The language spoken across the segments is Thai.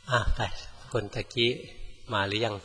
ไปคนตะกี้มาหรือยัง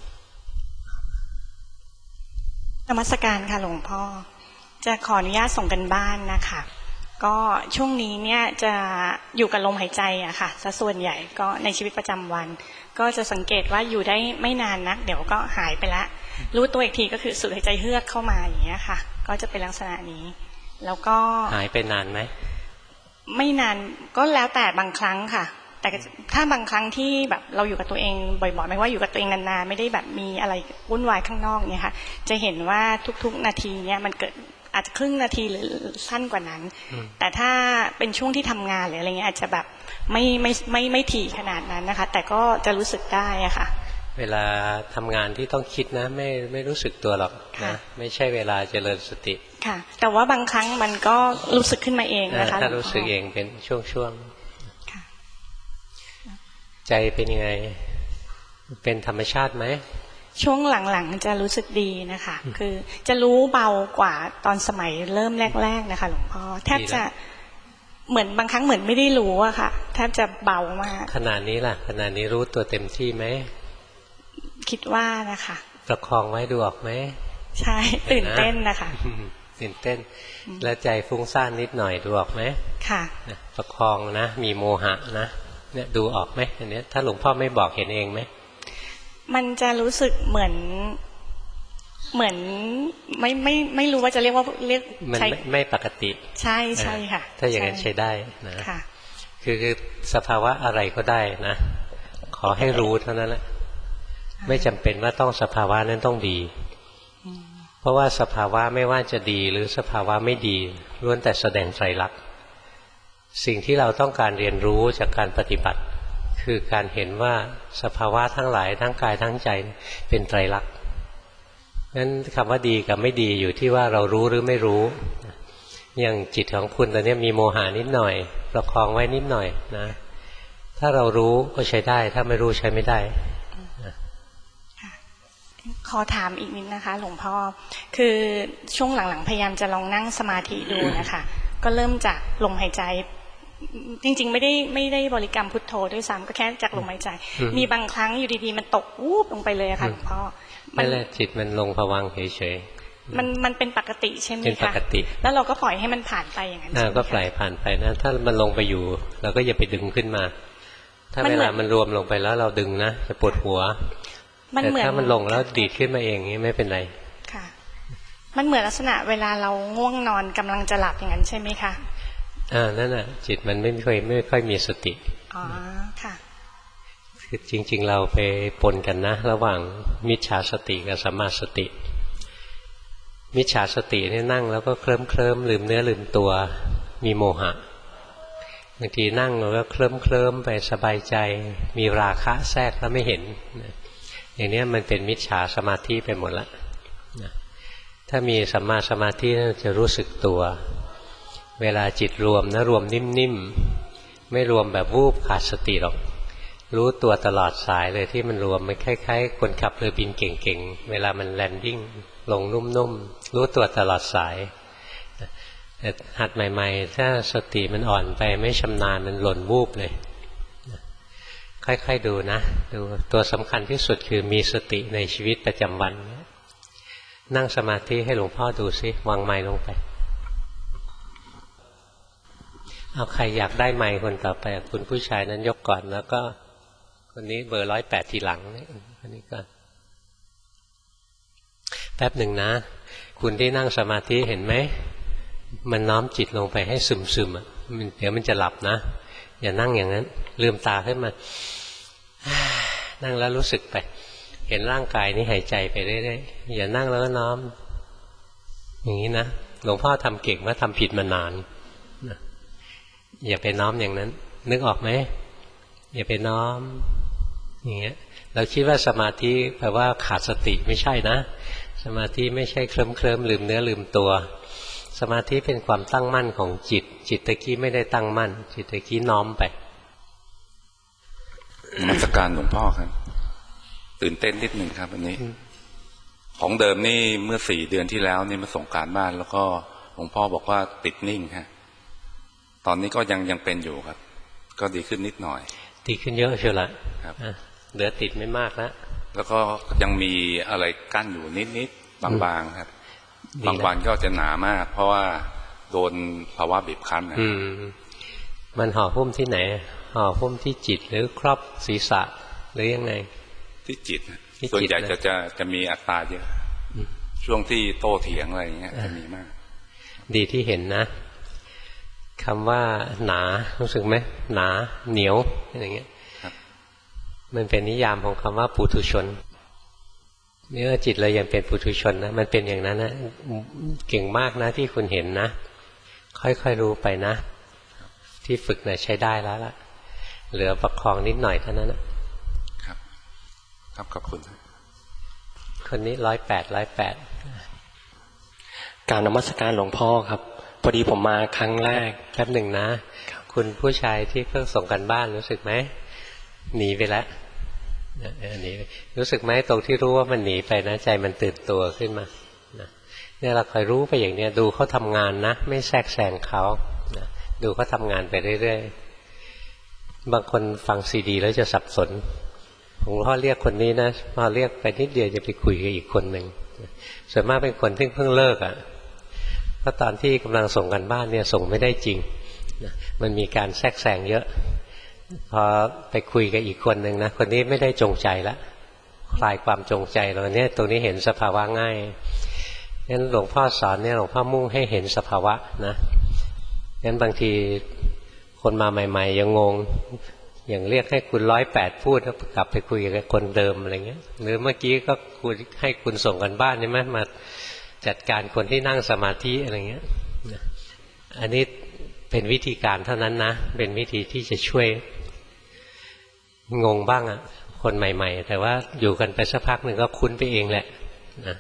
นมัสการค่ะหลวงพ่อจะขออนุญาตส่งกันบ้านนะคะก็ช่วงนี้เนี่ยจะอยู่กับลมหายใจอะค่ะซะส่วนใหญ่ก็ในชีวิตประจำวันก็จะสังเกตว่าอยู่ได้ไม่นานนักเดี๋ยวก็หายไปละรู้ตัวอีกทีก็คือสูดหายใจเฮือกเข้ามาอย่างเงี้ยค่ะก็จะเป็นลักษณะนี้แล้วก็หายไปนานไหมไม่นานก็แล้วแต่บางครั้งค่ะแต่ถ้าบางครั้งที่แบบเราอยู่กับตัวเองบ่อยๆไม่ว่าอยู่กับตัวเองนานๆไม่ได้แบบมีอะไรวุ่นวายข้างนอกเนี่ยค่ะจะเห็นว่าทุกๆนาทีเนี่ยมันเกิดอาจจะครึ่งนาทีหรือสั้นกว่านั้นแต่ถ้าเป็นช่วงที่ทำงานหรืออะไรเงี้ยอาจจะแบบไม่ถี่ขนาดนั้นนะคะแต่ก็จะรู้สึกได้อะค่ะเวลาทำงานที่ต้องคิดนะไม่รู้สึกตัวหรอกนะไม่ใช่เวลาเจริญสติค่ะแต่ว่าบางครั้งมันก็รู้สึกขึ้นมาเองนะคะถ้ารู้สึกเองเป็นช่วงใจเป็นยังไงเป็นธรรมชาติไหมช่วงหลังๆจะรู้สึกดีนะคะคือจะรู้เบากว่าตอนสมัยเริ่มแรกๆนะคะหลวงพ่อแทบจะเหมือนบางครั้งเหมือนไม่ได้รู้อะค่ะแทบจะเบามากขนาดนี้ล่ะขนาดนี้รู้ตัวเต็มที่ไหมคิดว่านะคะประคองไว้ดูออกไหมใช่ตื่นเต้นนะคะตื่นเต้นแล้วใจฟุ้งซ่านนิดหน่อยดูออกไหมค่ะประคองนะมีโมหะนะเนี่ยดูออกไหมอันนี้ถ้าหลวงพ่อไม่บอกเห็นเองไหมมันจะรู้สึกเหมือนไม่รู้ว่าจะเรียกมันไม่ปกติใช่ใช่ค่ะถ้าอย่างนั้นใช้ได้นะคือสภาวะอะไรก็ได้นะขอให้รู้เท่านั้นแหละไม่จำเป็นว่าต้องสภาวะนั้นต้องดีเพราะว่าสภาวะไม่ว่าจะดีหรือสภาวะไม่ดีล้วนแต่แสดงไตรลักษณ์สิ่งที่เราต้องการเรียนรู้จากการปฏิบัติคือการเห็นว่าสภาวะทั้งหลายทั้งกายทั้งใจเป็นไตรลักษณ์นั้นคำว่าดีกับไม่ดีอยู่ที่ว่าเรารู้หรือไม่รู้อย่างจิตของคุณตอนนี้มีโมหะนิดหน่อยประคองไว้นิดหน่อยนะถ้าเรารู้ก็ใช้ได้ถ้าไม่รู้ใช้ไม่ได้ขอถามอีกนิดนะคะหลวงพ่อคือช่วงหลังๆพยายามจะลองนั่งสมาธิดูนะคะก็เริ่มจากลมหายใจจริงๆไม่ได้บริกรรมพุทโธด้วยซ้ำก็แค่จากลมหายใจมีบางครั้งอยู่ดีๆมันตกวูบลงไปเลยค่ะหลวงพ่อนั่นแหละจิตมันลงภวังค์เฉยๆมันเป็นปกติใช่ไหมคะเป็นปกติแล้วเราก็ปล่อยให้มันผ่านไปอย่างนั้นใช่ไหมก็ปล่อยผ่านไปนะถ้ามันลงไปอยู่เราก็อย่าไปดึงขึ้นมาถ้าเวลามันรวมลงไปแล้วเราดึงนะจะปวดหัวแต่ถ้ามันลงแล้วดีดขึ้นมาเองนี่ไม่เป็นไรค่ะมันเหมือนลักษณะเวลาเราง่วงนอนกำลังจะหลับอย่างนั้นใช่ไหมคะนั่นน่ะจิตมันไม่ค่อยมีสติอ๋อค่ะคือจริงๆเราไปปนกันนะระหว่างมิจฉาสติกับสัมมาสติมิจฉาสตินี่นั่งแล้วก็เคลิ้มลืมเนื้อลืมตัวมีโมหะบางทีนั่งแล้วก็เคลิ้มไปสบายใจมีราคะแทรกแล้วไม่เห็นอย่างนี้มันเป็นมิจฉาสมาธิไปหมดแล้วถ้ามีสัมมาสมาธิจะรู้สึกตัวเวลาจิตรวมนะรวมนิ่มๆไม่รวมแบบวูบขาดสติหรอกรู้ตัวตลอดสายเลยที่มันรวมมันคล้ายๆคนขับเรือบินเก่งๆเวลามันแลนดิ้งลงนุ่มๆรู้ตัวตลอดสายแต่หัดใหม่ๆถ้าสติมันอ่อนไปไม่ชำนาญมันหล่นวูบเลยค่อยๆดูนะดูตัวสำคัญที่สุดคือมีสติในชีวิตประจำวันนั่งสมาธิให้หลวงพ่อดูซิวางไมค์ลงไปเอาใครอยากได้ไมค์คนต่อไปคุณผู้ชายนั้นยกก่อนแล้วก็คนนี้เบอร์108ทีหลังนี่คนนี้ก่อนแป๊บหนึ่งนะคุณที่นั่งสมาธิเห็นไหมมันน้อมจิตลงไปให้ซึมๆอ่ะเดี๋ยวมันจะหลับนะอย่านั่งอย่างนั้นลืมตาขึ้นมานั่งแล้วรู้สึกไปเห็นร่างกายนี้หายใจไปเรื่อยๆอย่านั่งแล้วก็น้อมอย่างนี้นะหลวงพ่อทำเก่งว่าทำผิดมานานอย่าไปน้อมอย่างนั้นนึกออกไหมอย่าไปน้อมอย่างเงี้ยเราคิดว่าสมาธิแปลว่าขาดสติไม่ใช่นะสมาธิไม่ใช่เคลิ้มลืมเนื้อลืมตัวสมาธิเป็นความตั้งมั่นของจิตจิตตะกี้ไม่ได้ตั้งมั่นจิตตะกี้น้อมไปนมัสการหลวงพ่อครับตื่นเต้นนิดหนึ่งครับวันนี้ของเดิมนี่เมื่อ4 เดือนที่แล้วนี่มาส่งการบ้านแล้วก็หลวงพ่อบอกว่าติดนิ่งฮะตอนนี้ก็ยังเป็นอยู่ครับก็ดีขึ้นนิดหน่อยดีขึ้นเยอะเชียวละครับเหลือติดไม่มากแล้วก็ยังมีอะไรกั้นอยู่นิดๆบางๆครับบางวันก็จะหนามากเพราะว่าโดนภาวะบีบคั้นนะมันห่อหุ้มที่ไหนห่อหุ้มที่จิตหรือครอบศีรษะหรือยังไงที่จิตส่วนใหญ่จะมีอัตราเยอะช่วงที่โต้เถียงอะไรอย่างเงี้ยจะมีมากดีที่เห็นนะคำว่าหนารู้สึกไหมหนาเหนียวอย่างเงี้ยมันเป็นนิยามของคำว่าปุถุชนเนื้อจิตเรายังเป็นปุถุชนนะมันเป็นอย่างนั้นนะเก่งมากนะที่คุณเห็นนะค่อยๆรู้ไปนะที่ฝึกเนี่ยใช้ได้แล้วล่ะเหลือประคองนิดหน่อยเท่านั้นนะครับครับขอบคุณคนนี้108 การนมัสการหลวงพ่อครับพอดีผมมาครั้งแรกแป๊บหนึ่งนะคุณผู้ชายที่เพิ่งส่งกันบ้านรู้สึกไหมหนีไปแล้วหนีรู้สึกไหมตรงที่รู้ว่ามันหนีไปนะใจมันตื่นตัวขึ้นมาเนี่ยเราคอยรู้ไปอย่างนี้ดูเขาทำงานนะไม่แทรกแซงเขาดูเขาทำงานไปเรื่อยๆบางคนฟังซีดีแล้วจะสับสนหลวงพ่อเรียกคนนี้นะพอเรียกไปนิดเดียวจะไปคุยกับอีกคนหนึ่งส่วนมากเป็นคนที่เพิ่งเลิกเพราะตอนที่กำลังส่งกันบ้านเนี่ยส่งไม่ได้จริงมันมีการแทรกแซงเยอะพอไปคุยกับอีกคนหนึ่งนะคนนี้ไม่ได้จงใจละคลายความจงใจเราเนี่ยตรงนี้เห็นสภาวะง่ายงั้นหลวงพ่อสอนเนี่ยหลวงพ่อมุ่งให้เห็นสภาวะนะงั้นบางทีคนมาใหม่ๆยังงงอย่างเรียกให้คุณ108พูดแล้วกลับไปคุยกับคนเดิมอะไรเงี้ยหรือเมื่อกี้ก็คุณให้คุณส่งกันบ้านใช่ไหมมาจัดการคนที่นั่งสมาธิอะไรเงี้ยอันนี้เป็นวิธีการเท่านั้นนะเป็นวิธีที่จะช่วยงงบ้างคนใหม่ๆแต่ว่าอยู่กันไปสักพักหนึ่งก็คุ้นไปเองแหละนะ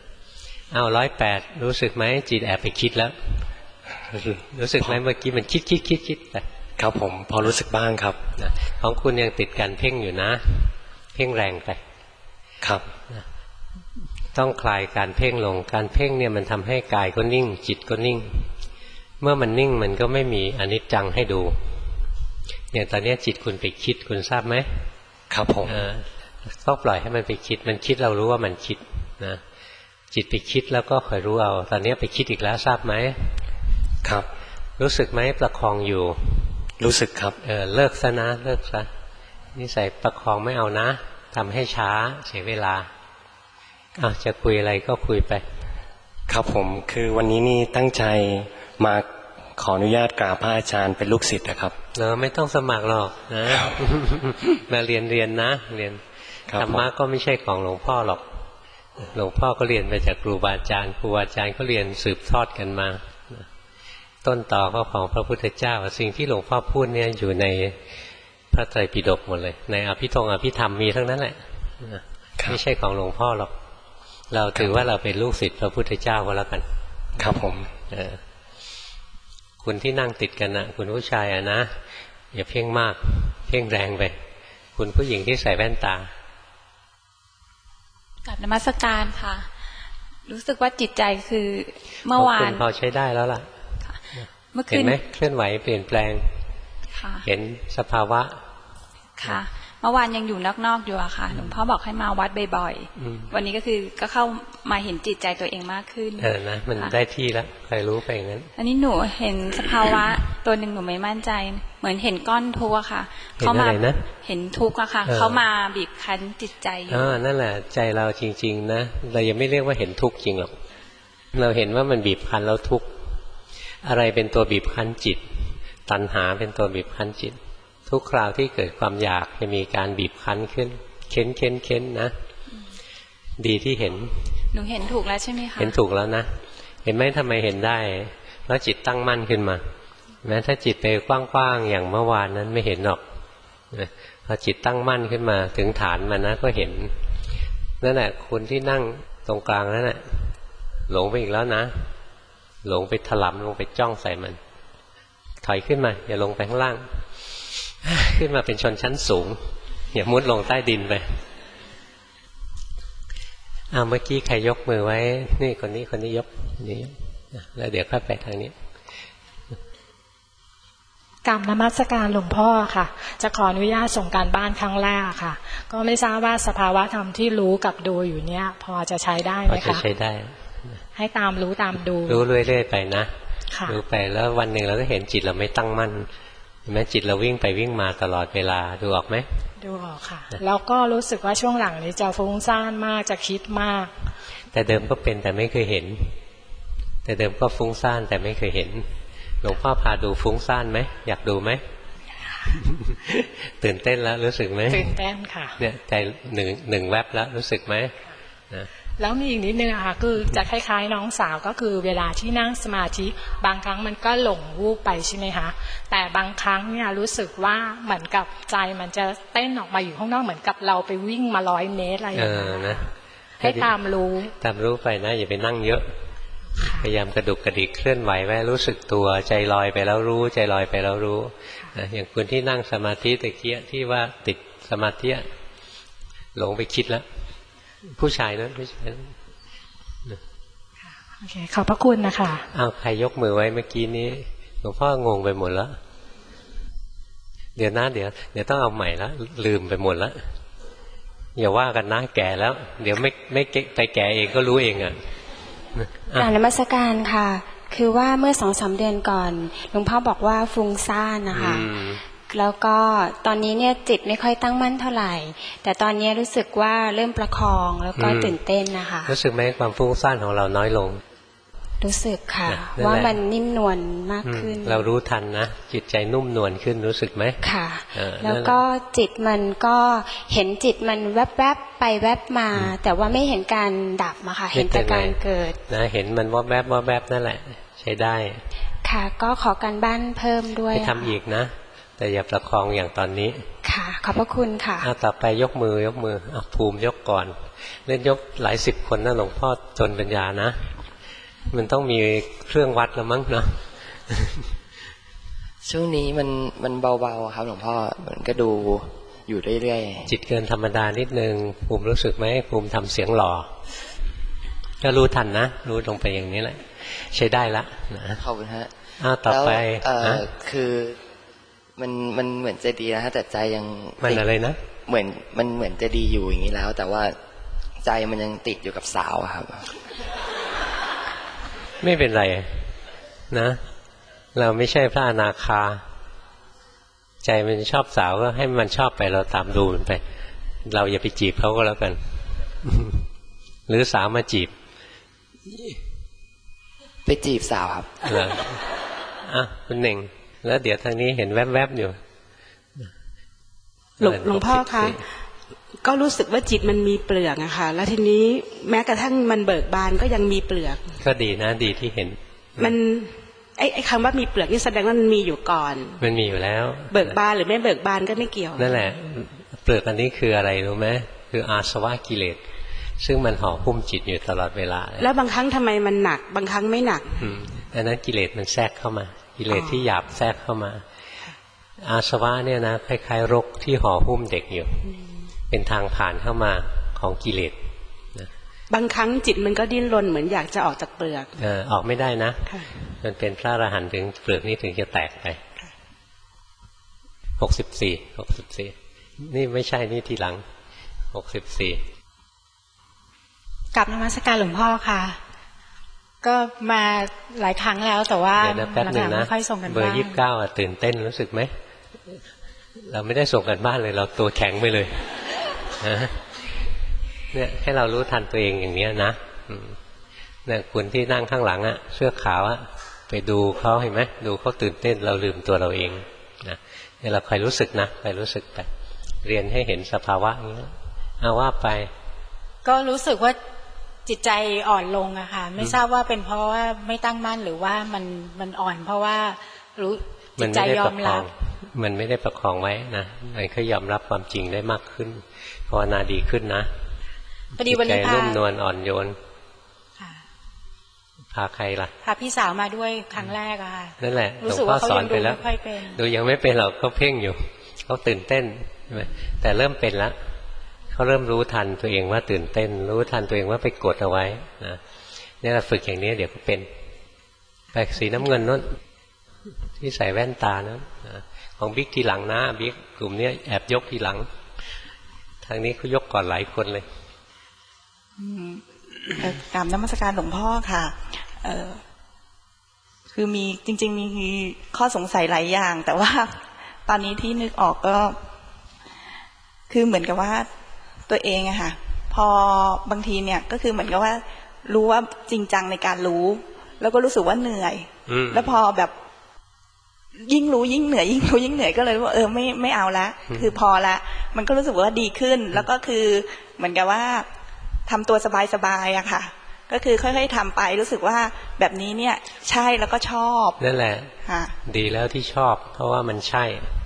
108รู้สึกไหมจิตแอบไปคิดแล้วรู้สึกไหมเมื่อกี้มันคิดไปครับผมพอรู้สึกบ้างครับของคุณยังติดการเพ่งอยู่นะเพ่งแรงไปครับต้องคลายการเพ่งลงการเพ่งเนี่ยมันทำให้กายก็นิ่งจิตก็นิ่งเมื่อมันนิ่งมันก็ไม่มีอนิจจังให้ดูอย่างตอนนี้จิตคุณไปคิดคุณทราบไหมครับผมต้องปล่อยให้มันไปคิดมันคิดเรารู้ว่ามันคิดนะจิตไปคิดแล้วก็คอยรู้เอาตอนนี้ไปคิดอีกแล้วทราบไหมครับรู้สึกไหมประคองอยู่รู้สึกครับเลิกซะนะเลิกซะนิสัยประคองไม่เอานะทำให้ช้าเสียเวลาจะคุยอะไรก็คุยไปครับผมคือวันนี้นี่ตั้งใจมาขออนุญาตกราบพระอาจารย์เป็นลูกศิษย์นะครับไม่ต้องสมัครหรอกนะมาเรียนนะเรียนธรรมะก็ไม่ใช่ของหลวงพ่อหรอกหลวงพ่อก็เรียนมาจากครูบาอาจารย์ครูบาอาจารย์ก็เรียนสืบทอดกันมาต้นต่อก็ของพระพุทธเจ้าสิ่งที่หลวงพ่อพูดเนี่ยอยู่ในพระไตรปิฎกหมดเลยในอภิธรรมมีทั้งนั้นแหละไม่ใช่ของหลวงพ่อหรอกเราถือว่าเราเป็นลูกศิษย์พระพุทธเจ้าก็แล้วกันครับผมคุณที่นั่งติดกันนะคุณผู้ชายนะอย่าเพ่งมากเพ่งแรงไปคุณผู้หญิงที่ใส่แว่นตากับนมัสการค่ะรู้สึกว่าจิตใจคือเมื่อวานคุณพอใช้ได้แล้วล่ะเห็นไหมเคลื่อนไหวเปลี่ยนแปลงเห็นสภาวะค่ะเมื่อวานยังอยู่นอกๆอยู่อะค่ะหลวงพ่อบอกให้มาวัดบ่อยๆวันนี้ก็คือก็เข้ามาเห็นจิตใจตัวเองมากขึ้นนะมันได้ที่แล้วใครรู้ไปอย่างนั้นอันนี้หนูเห็นสภาวะตัวหนึ่งหนูไม่มั่นใจเหมือนเห็นก้อนทุกข์อะค่ะเขามาเห็นทุกข์อะค่ะเขามาบีบคั้นจิตใจอยู่นั่นแหละใจเราจริงๆนะเรายังไม่เรียกว่าเห็นทุกข์จริงหรอกเราเห็นว่ามันบีบคั้นแล้วทุกข์อะไรเป็นตัวบีบคั้นจิตตัณหาเป็นตัวบีบคั้นจิตทุกคราวที่เกิดความอยากจะมีการบีบคั้นขึ้นเค้นนะดีที่เห็นหนูเห็นถูกแล้วใช่ไหมคะเห็นถูกแล้วนะเห็นไหมทำไมเห็นได้เพราะจิตตั้งมั่นขึ้นมาแม้ถ้าจิตไปกว้างๆอย่างเมื่อวานนั้นไม่เห็นหรอกพอจิตตั้งมั่นขึ้นมาถึงฐานมันนะก็เห็นนั่นแหละคุณที่นั่งตรงกลางนั่นแหละหลงไปอีกแล้วนะหลงไปถลำลงไปจ้องใส่มันถอยขึ้นมาอย่าลงไปข้างล่างขึ้นมาเป็นชนชั้นสูงอย่ามุดลงใต้ดินไปเมื่อกี้ใครยกมือไว้นี่คนนี้ยกนี่แล้วเดี๋ยวค่อยไปทางนี้กราบนมัสการหลวงพ่อค่ะจะขออนุญาตส่งการบ้านครั้งแรกค่ะก็ไม่ทราบว่าสภาวะธรรมที่รู้กับดูอยู่เนี้ยพอจะใช้ได้ไหมคะพอจะใช้ได้ให้ตามรู้ตามดูรู้เรื่อยๆไปนะรู้ไปแล้ววันหนึ่งเราก็เห็นจิตเราไม่ตั้งมั่นเห็นไหมจิตเราวิ่งไปวิ่งมาตลอดเวลาดูออกไหมดูออกค่ะแล้วก็รู้สึกว่าช่วงหลังนี้จะฟุ้งซ่านมากจะคิดมากแต่เดิมก็เป็นแต่ไม่เคยเห็นแต่เดิมก็ฟุ้งซ่านแต่ไม่เคยเห็นหลวงพ่อพาดูฟุ้งซ่านไหมอยากดูไหม ตื่นเต้นแล้วรู้สึกไหมตื่นเต้นค่ะเนี่ยใจหนึ่งแวบแล้วรู้สึกไหมนะแล้วมีอีกนิดนึงค่ะคือจะคล้ายๆน้องสาวก็คือเวลาที่นั่งสมาธิบางครั้งมันก็หลงวูบไปใช่ไหมคะแต่บางครั้งเนี่ยรู้สึกว่าเหมือนกับใจมันจะเต้นออกมาอยู่ข้างนอกเหมือนกับเราไปวิ่งมา100 เมตรอะไรอย่างเงี้ยนะให้ตามรู้ไปนะอย่าไปนั่งเยอะพยายามกระดุกกระดิกเคลื่อนไหวไว้รู้สึกตัวใจลอยไปแล้วรู้ใจลอยไปแล้วรู้อย่างคนที่นั่งสมาธิตะเกียที่ว่าติดสมาธิหลงไปคิดแล้วผู้ชายนั้นผู้ชายโอเคขอบพระคุณนะคะเอาใครยกมือไว้เมื่อกี้นี้หลวงพ่องงไปหมดแล้วเดี๋ยวต้องเอาใหม่แล้วลืมไปหมดแล้วอย่าว่ากันนะแก่แล้วเดี๋ยวไม่ไปแก่เองก็รู้เองอ่ะกราบนมัสการค่ะคือว่าเมื่อ2-3 เดือนก่อนหลวงพ่อบอกว่าฟุ้งซ่านนะคะแล้วก็ตอนนี้เนี่ยจิตไม่ค่อยตั้งมั่นเท่าไหร่แต่ตอนนี้รู้สึกว่าเริ่มประคองแล้วก็ตื่นเต้นนะคะรู้สึกไหมความฟุ้งซ่านของเราน้อยลงรู้สึกค่ะว่ามันนิ่มนวลมากขึ้นเรารู้ทันนะจิตใจนุ่มนวลขึ้นรู้สึกไหมค่ะแล้วก็จิตมันก็เห็นจิตมันแวบๆไปแวบมาแต่ว่าไม่เห็นการดับอะค่ะเห็นแต่การเกิดนะเห็นมันว่าแวบนั่นแหละใช้ได้ค่ะก็ขอการบ้านเพิ่มด้วยไปทำอีกนะแต่อย่าประคองอย่างตอนนี้ค่ะขอบพระคุณค่ะต่อไปยกมือภูมิยกก่อนเล่นยกหลาย10 คนนะหลวงพ่อจนปัญญานะมันต้องมีเครื่องวัดแล้วมั้งเนาะช่วงนี้มันเบาๆครับหลวงพ่อมันก็ดูอยู่เรื่อยๆจิตเกินธรรมดานิดนึงภูมิรู้สึกไหมภูมิทำเสียงหล่อก็รู้ทันนะรู้ลงไปอย่างนี้แหละใช้ได้ละนะขอบคุณฮะต่อไปคือมันเหมือนจะดีนะฮะแต่ใจยังมันอะไรนะเหมือนจะดีอยู่อย่างนี้แล้วแต่ว่าใจมันยังติดอยู่กับสาวครับไม่เป็นไรนะเราไม่ใช่พระอนาคาใจมันชอบสาวก็ให้มันชอบไปเราตามดูมันไปเราอย่าไปจีบเขาก็แล้วกันหรือสาวมาจีบไปจีบสาวครับคุณเน่งแล้วเดี๋ยวทางนี้เห็นแวบๆอยู่หลวงพ่อคะก็รู้สึกว่าจิตมันมีเปลือกอะค่ะแล้วทีนี้แม้กระทั่งมันเบิกบานก็ยังมีเปลือกก็ดีนะดีที่เห็นมันไอ้คำว่ามีเปลือกนี่แสดงว่ามันมีอยู่ก่อนมันมีอยู่แล้วเบิกบานหรือไม่เบิกบานก็ไม่เกี่ยวนั่นแหละเปลือกอันนี้คืออะไรรู้ไหมคืออาสวะกิเลสซึ่งมันห่อหุ้มจิตอยู่ตลอดเวลาแล้วบางครั้งทำไมมันหนักบางครั้งไม่หนักอันนั้นกิเลสมันแทรกเข้ามากิเลสที่หยาบแทรกเข้ามาอาสวะเนี่ยนะคล้ายๆรกที่ห่อหุ้มเด็กอยู่เป็นทางผ่านเข้ามาของกิเลสนะบางครั้งจิตมันก็ดิ้นรนเหมือนอยากจะออกจากเปลือกออกไม่ได้นะมันเป็นพระอรหันต์ถึงเปลือกนี้ถึงจะแตกไป64นี่ไม่ใช่นี่ทีหลัง64 กลับนมัสการหลวงพ่อค่ะก็มาหลายครั้งแล้วแต่ว่าหลังๆไม่ค่อยส่งกันบ้านเบอร์29ตื่นเต้นรู้สึกไหมเราไม่ได้ส่งกันบ้านเลยเราตัวแข็งไปเลยเนี่ยให้เรารู้ทันตัวเองอย่างนี้นะเนี่ยคุณที่นั่งข้างหลังเสื้อขาวไปดูเขาเห็นไหมดูเขาตื่นเต้นเราลืมตัวเราเองนะเนี่ยเราคอยรู้สึกนะคอยรู้สึกไปเรียนให้เห็นสภาวะนี้เอาว่าไปก็รู้สึกว่าจิตใจอ่อนลงอะค่ะไม่ทราบว่าเป็นเพราะว่าไม่ตั้งมั่นหรือว่ามันอ่อนเพราะว่ารู้จิตใจยอมรับมันไม่ได้ประคองไว้นะมันแค่ยอมรับความจริงได้มากขึ้นภาวนาดีขึ้นนะจิตใจนุ่มนวลอ่อนโยนพาใครล่ะพาพี่สาวมาด้วยครั้งแรกอะค่ะนั่นแหละหลวงพ่อสอนไปแล้วดูยังไม่เป็นหรอกเขาเพ่งอยู่เขาตื่นเต้นใช่ไหมแต่เริ่มเป็นแล้วเขาเริ่มรู้ทันตัวเองว่าตื่นเต้นรู้ทันตัวเองว่าไปกดเอาไว้นะนี่เราฝึกอย่างนี้เดี๋ยวก็เป็นไปสีน้ำเงินนู้นที่ใส่แว่นตานะของบิ๊กทีหลังนะบิ๊กกลุ่มนี้แอบยกทีหลังทางนี้เขายกก่อนหลายคนเลยกราบนมัสการหลวงพ่อค่ะคือมีจริงๆมีข้อสงสัยหลายอย่าง แต่ว่าตอนนี้ที่นึกออกก็คือเหมือนกับว่าตัวเองอะค่ะพอบางทีเนี่ยก็คือเหมือนกับว่ารู้ว่าจริงจังในการรู้แล้วก็รู้สึกว่าเหนื่อยแล้วพอแบบยิ่งรู้ยิ่งเหนื่อยยิ่งรู้ยิ่งเหนื่อยก็เลยว่าไม่เอาละคือพอละมันก็รู้สึกว่าดีขึ้นแล้วก็คือเหมือนกับว่าทำตัวสบายๆอะค่ะก็คือค่อยๆทำไปรู้สึกว่าแบบนี้เนี่ยใช่แล้วก็ชอบนั่นแหละดีแล้วที่ชอบเพราะว่ามันใช่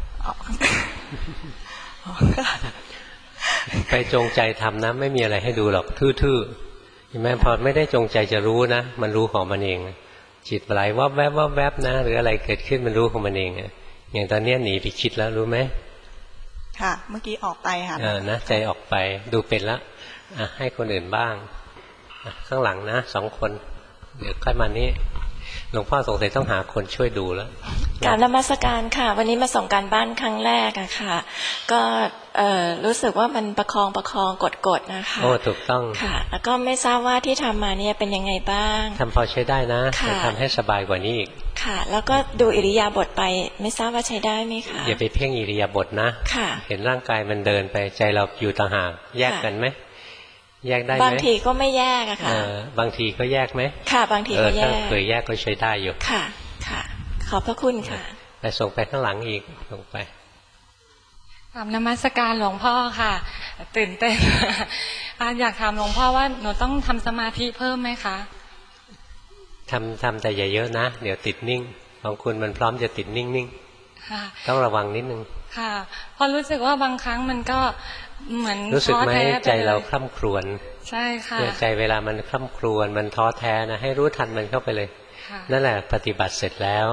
ไปจงใจทำนะไม่มีอะไรให้ดูหรอกทื่อๆเห็นไหมพอไม่ได้จงใจจะรู้นะมันรู้ของมันเองจิตไหลวับแวบวับแวบนะหรืออะไรเกิดขึ้นมันรู้ของมันเองอย่างตอนนี้หนีไปคิดแล้วรู้ไหมค่ะเมื่อกี้ออกไปค่ะนะใจออกไปดูเป็นแล้วให้คนอื่นบ้างข้างหลังนะ2 คนเดี๋ยวค่อยมานี้หลวงพ่อสงสัยต้องหาคนช่วยดูแล้วกราบนมัสการค่ะวันนี้มาส่งการบ้านครั้งแรกอะค่ะก็รู้สึกว่ามันประคองกดนะคะโอ้ถูกต้องค่ะแล้วก็ไม่ทราบว่าที่ทำมาเนี่ยเป็นยังไงบ้างทำพอใช้ได้นะจะทำให้สบายกว่านี้อีกค่ะแล้วก็ดูอิริยาบถไปไม่ทราบว่าใช้ได้ไหมคะอย่าไปเพ่งอิริยาบถนะค่ะเห็นร่างกายมันเดินไปใจเราอยู่ต่างหากแยกกันไหมแยกได้ไหมบางทีก็ไม่แยกอะค่ะบางทีก็แยกไหมค่ะบางทีก็แยกถ้าเคยแยกก็ใช้ได้อยู่ค่ะขอบพระคุณค่ะไปส่งไปข้างหลังอีกส่งไปกราบนมัสการหลวงพ่อค่ะตื่นเต้นอยากถามหลวงพ่อว่าหนูต้องทำสมาธิเพิ่มไหมคะทำแต่อย่าเยอะนะเดี๋ยวติดนิ่งของคุณมันพร้อมจะติดนิ่งๆต้องระวังนิดนึงค่ะพอรู้สึกว่าบางครั้งมันก็เหมือนรู้สึกไหมใจเราคร่ำครวญใช่ค่ะใจเวลามันคร่ำครวญมันท้อแท้นะให้รู้ทันมันเข้าไปเลยนั่นแหละปฏิบัติเสร็จแล้ว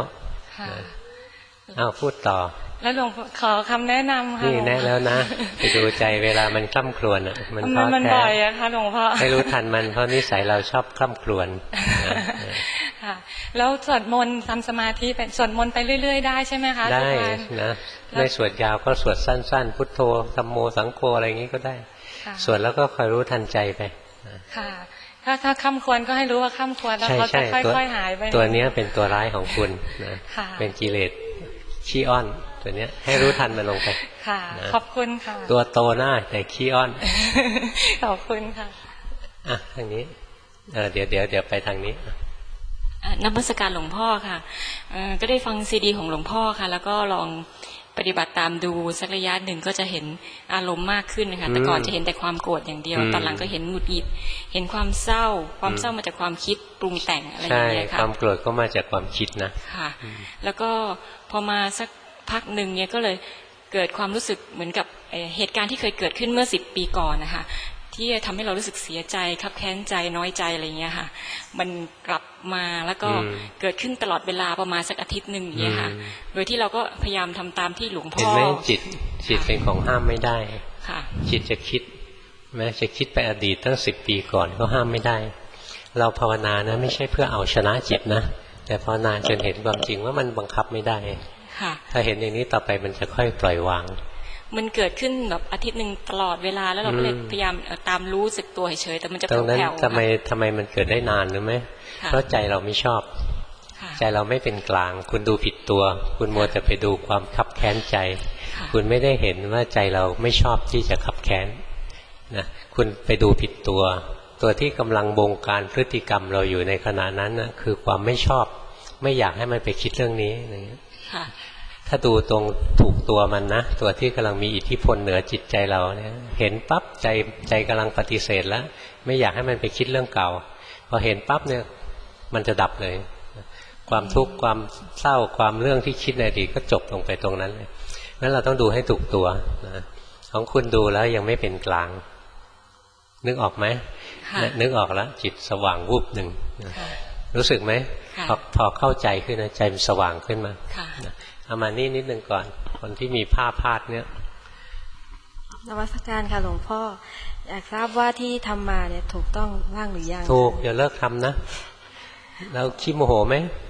พูดต่อแล้วหลวงขอคำแนะนำค่ะนี่แน่แล้วนะไปดูใจเวลามันคร่ำครวญมันท้อแท้บ่อยอะค่ะหลวงพ่อให้รู้ทันมันเพราะนิสัยเราชอบคร่ำครวญค่ะแล้วสวดมนต์ทำสมาธิไปสวดมนต์ไปเรื่อยๆได้ใช่ไหมคะได้นะไม่สวดยาวก็สวดสั้นๆพุทโธธัมโมสังโฆอะไรอย่างนี้ก็ได้สวดแล้วก็คอยรู้ทันใจไปค่ะถ้าค่ำควรก็ให้รู้ว่าค่ำควรแล้วเขาจะค่อยๆหายไปตัวนี้เป็นตัวร้ายของคุณนะเป็นกิเลสขี้อ้อนตัวเนี้ยให้รู้ทันมันลงไปค่ะขอบคุณค่ะตัวโตหน้าแต่ขี้อ้อนขอบคุณค่ะทางนี้เดี๋ยวไปทางนี้นมัสการหลวงพ่อค่ะก็ได้ฟังซีดีของหลวงพ่อค่ะแล้วก็ลองปฏิบัติตามดูสักระยะหนึ่งก็จะเห็นอารมณ์มากขึ้นนะคะแต่ก่อนจะเห็นแต่ความโกรธอย่างเดียวตอนหลังก็เห็นหงุดหงิดเห็นความเศร้ามาจากความคิดปรุงแต่งอะไรอย่างเงี้ยค่ะความโกรธก็มาจากความคิดนะค่ะแล้วก็พอมาสักพักหนึ่งเนี่ยก็เลยเกิดความรู้สึกเหมือนกับเหตุการณ์ที่เคยเกิดขึ้นเมื่อ10 ปีก่อนนะคะที่ทำให้เรารู้สึกเสียใจคับแค้นใจน้อยใจอะไรเงี้ยค่ะมันกลับมาแล้วก็เกิดขึ้นตลอดเวลาประมาณสักอาทิตย์หนึ่งอย่างเงี้ยค่ะโดยที่เราก็พยายามทำตามที่หลวงพ่อเห็นไหมจิตเป็นของห้ามไม่ได้ค่ะจิตจะคิดแม้จะคิดไปอดีตตั้ง10 ปีก่อนก็ห้ามไม่ได้เราภาวนานะไม่ใช่เพื่อเอาชนะจิตนะแต่ภาวนาจนเห็นความจริงว่ามันบังคับไม่ได้ถ้าเห็นอย่างนี้ต่อไปมันจะค่อยปล่อยวางมันเกิดขึ้นแบบอาทิตย์หนึ่งตลอดเวลาแล้วเราก็เลยพยายามตามรู้สึกตัวเฉยๆแต่มันจะแผ่วๆตรงนั้นทำไมมันเกิดได้นานรู้ไหมเพราะใจเราไม่ชอบใจเราไม่เป็นกลางคุณดูผิดตัวคุณมัวแต่ไปดูความคับแค้นใจคุณไม่ได้เห็นว่าใจเราไม่ชอบที่จะคับแค้นนะคุณไปดูผิดตัวที่กำลังบงการพฤติกรรมเราอยู่ในขณะนั้นนะคือความไม่ชอบไม่อยากให้มันไปคิดเรื่องนี้อย่างนี้ถ้าดูตรงถูกตัวมันนะตัวที่กำลังมีอิทธิพลเหนือจิตใจเราเนี่ยเห็นปั๊บใจกำลังปฏิเสธแล้วไม่อยากให้มันไปคิดเรื่องเก่าพอเห็นปั๊บเนี่ยมันจะดับเลยความทุกข์ความเศร้าความเรื่องที่คิดในอดีตก็จบลงไปตรงนั้นเลยงั้นเราต้องดูให้ถูกตัวนะของคุณดูแล้วยังไม่เป็นกลางนึกออกไหมนึกออกแล้วจิตสว่างวูบหนึ่งรู้สึกไหมพอเข้าใจขึ้นนะใจมันสว่างขึ้นมาเอามานิดนึงก่อนคนที่มีผ้าพาดเนี่ยนวัตการค่ะหลวงพ่ออยากทราบว่าที่ทำมาเนี่ยถูกต้องบ้างหรือยังถูกอย่าเลิกทำนะแล้วขี้โมโหไหม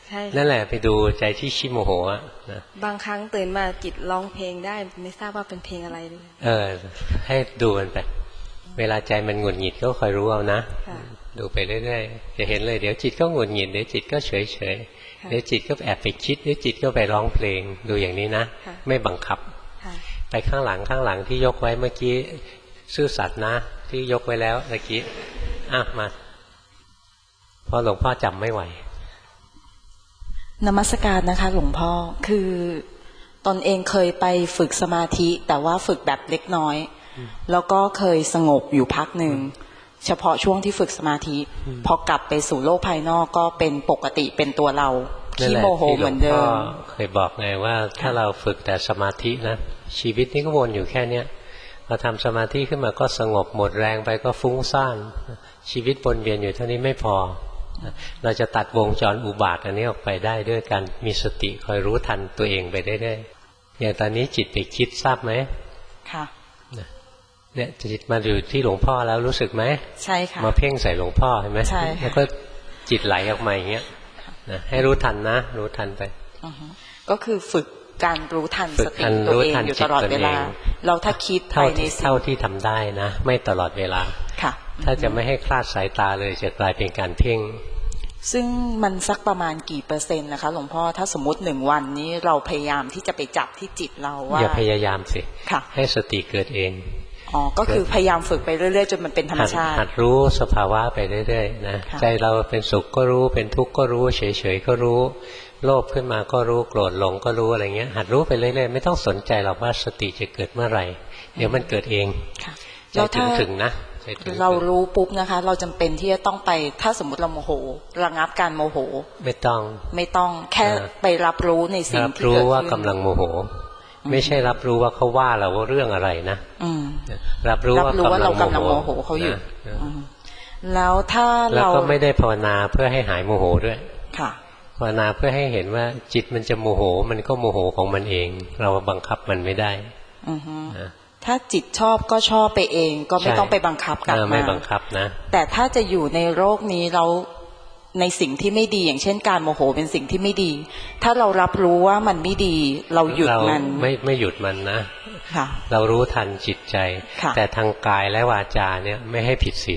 ใช่นั่นแหละไปดูใจที่ขี้โมโหอ่ะนะบางครั้งตื่นมาจิตร้องเพลงได้ไม่ทราบว่าเป็นเพลงอะไรเลยให้ดูมันไปเวลาใจมันหงุดหงิดก็คอยรู้เอานะดูไปเรื่อยๆจะเห็นเลยเดี๋ยวจิตก็หงุดหงิดเดี๋ยวจิตก็เฉยเดี๋ยวจิตก็แอบไปคิดเดี๋ยวจิตก็ไปร้องเพลงดูอย่างนี้นะไม่บังคับไปข้างหลังที่ยกไว้เมื่อกี้ซื่อสัตย์นะที่ยกไว้แล้วเมื่อกี้มาพอหลวงพ่อจำไม่ไหวนมัสการนะคะหลวงพ่อคือตนเองเคยไปฝึกสมาธิแต่ว่าฝึกแบบเล็กน้อยแล้วก็เคยสงบอยู่พักหนึ่งเฉพาะช่วงที่ฝึกสมาธิพอกลับไปสู่โลกภายนอกก็เป็นปกติเป็นตัวเราขี้โมโหเหมือนเดิมเคยบอกไงว่าถ้าเราฝึกแต่สมาธินะชีวิตนี้ก็วนอยู่แค่เนี้ยพอทำสมาธิขึ้นมาก็สงบหมดแรงไปก็ฟุ้งซ่านชีวิตวนเวียนอยู่เท่านี้ไม่พอเราจะตัดวงจรอุบาทอันนี้ออกไปได้ด้วยการมีสติคอยรู้ทันตัวเองไปเรื่อยๆอย่างตอนนี้จิตไปคิดทราบไหมค่ะเนี่ยจิตมาอยู่ที่หลวงพ่อแล้วรู้สึกไหมใช่ค่ะมาเพ่งใส่หลวงพ่อเห็นไหมใช่แล้วก็จิตไหลออกมาอย่างเงี้ยให้รู้ทันนะรู้ทันไปก็คือฝึกการรู้ทันสติตัวเองอยู่ตลอดเวลาเราถ้าคิดไปในเท่าที่ทำได้นะไม่ตลอดเวลาค่ะถ้าจะไม่ให้คลาดสายตาเลยจะกลายเป็นการเพ่งซึ่งมันสักประมาณกี่เปอร์เซ็นต์นะคะหลวงพ่อถ้าสมมติ1 วันนี้เราพยายามที่จะไปจับที่จิตเราว่าอย่าพยายามสิให้สติเกิดเองก็คือพยายามฝึกไปเรื่อยๆจนมันเป็นธรรมชาติหัดรู้สภาวะไปเรื่อยๆนะใจเราเป็นสุขก็รู้เป็นทุกข์ก็รู้เฉยๆก็รู้โลภขึ้นมาก็รู้โกรธหลงก็รู้อะไรเงี้ยหัดรู้ไปเรื่อยๆไม่ต้องสนใจหรอกว่าสติจะเกิดเมื่อไหร่เดี๋ยวมันเกิดเองใจถึงนะเรารู้ปุ๊บนะคะเราจำเป็นที่จะต้องไปถ้าสมมติเราโมโหระงับการโมโหไม่ต้องแค่ไปรับรู้ในสิ่งที่เกิดขึ้นรับรู้ว่ากำลังโมโหไม่ใช่รับรู้ว่าเขาว่าเราว่าเรื่องอะไรนะรับรู้ว่าเรากำลังโมโหเขาอยู่แล้วถ้าเราก็ไม่ได้ภาวนาเพื่อให้หายโมโหด้วยค่ะภาวนาเพื่อให้เห็นว่าจิตมันจะโมโหมันก็โมโหของมันเองเราบังคับมันไม่ได้ถ้าจิตชอบก็ชอบไปเองก็ไม่ต้องไปบังคับกลับมาไม่บังคับนะแต่ถ้าจะอยู่ในโลกนี้เราในสิ่งที่ไม่ดีอย่างเช่นการโมโหเป็นสิ่งที่ไม่ดีถ้าเรารับรู้ว่ามันไม่ดีเราหยุดมันไม่หยุดมันนะเรารู้ทันจิตใจแต่ทางกายและวาจาเนี่ยไม่ให้ผิดศีล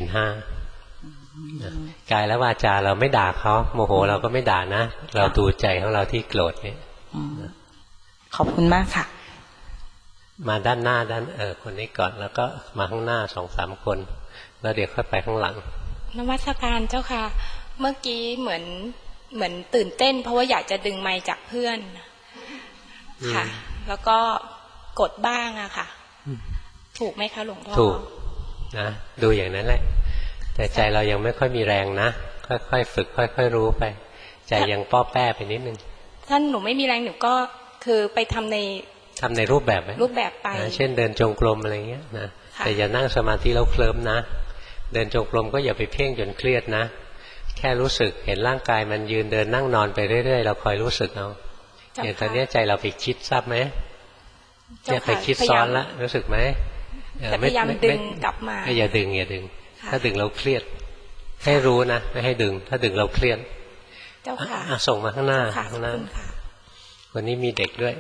5กายและวาจาเราไม่ด่าเขาโมโหเราก็ไม่ด่านะเราดูใจของเราที่โกรธเนี่ยขอบคุณมากค่ะมาด้านหน้าคนนี้ก่อนแล้วก็มาข้างหน้า2-3 คนแล้วเดี๋ยวค่อยไปข้างหลังนมัสการเจ้าค่ะเมื่อกี้เหมือนตื่นเต้นเพราะว่าอยากจะดึงไมค์จากเพื่อนค่ะแล้วก็กดบ้างอะค่ะถูกไหมคะหลวงพ่อถูกนะดูอย่างนั้นแหละแต่ใจเรายังไม่ค่อยมีแรงนะค่อยๆฝึกค่อยๆรู้ไปใจยังป้อแป้ไปนิดนึงท่านหนูไม่มีแรงหนูก็คือไปทำในรูปแบบไหมรูปแบบไปเช่นเดินจงกรมอะไรเงี้ยนะแต่อย่านั่งสมาธิแล้วเคลิ้มนะเดินจงกรมก็อย่าไปเพ่งจนเครียดนะแค่รู้สึกเห็นร่างกายมันยืนเดินนั่งนอนไปเรื่อยๆเราคอยรู้สึกเอาอย่างตอนนี้ใจเราไปคิดทราบไหมเนี่ยไปคิดซ้อนละรู้สึกไหมแต่พยายามดึงกลับมาอย่าดึงถ้าดึงเราเครียดให้รู้นะไม่ให้ดึงถ้าดึงเราเครียดเจ้าค่ะส่งมาข้างหน้าวันนี้มีเด็กด้วย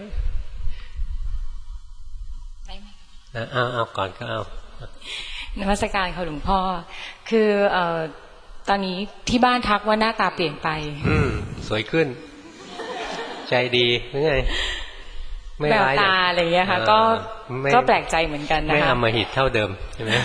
เอาก่อนก็เอานมัสการค่ะหลวงพ่อคือตอนนี้ที่บ้านทักว่าหน้าตาเปลี่ยนไปสวยขึ้นใจดีหรือไงไม่ร้ายตาอะไรอย่างเงี้ยค่ะก็แปลกใจเหมือนกันนะคะไม่อำมหิตเท่าเดิมใช่ไหม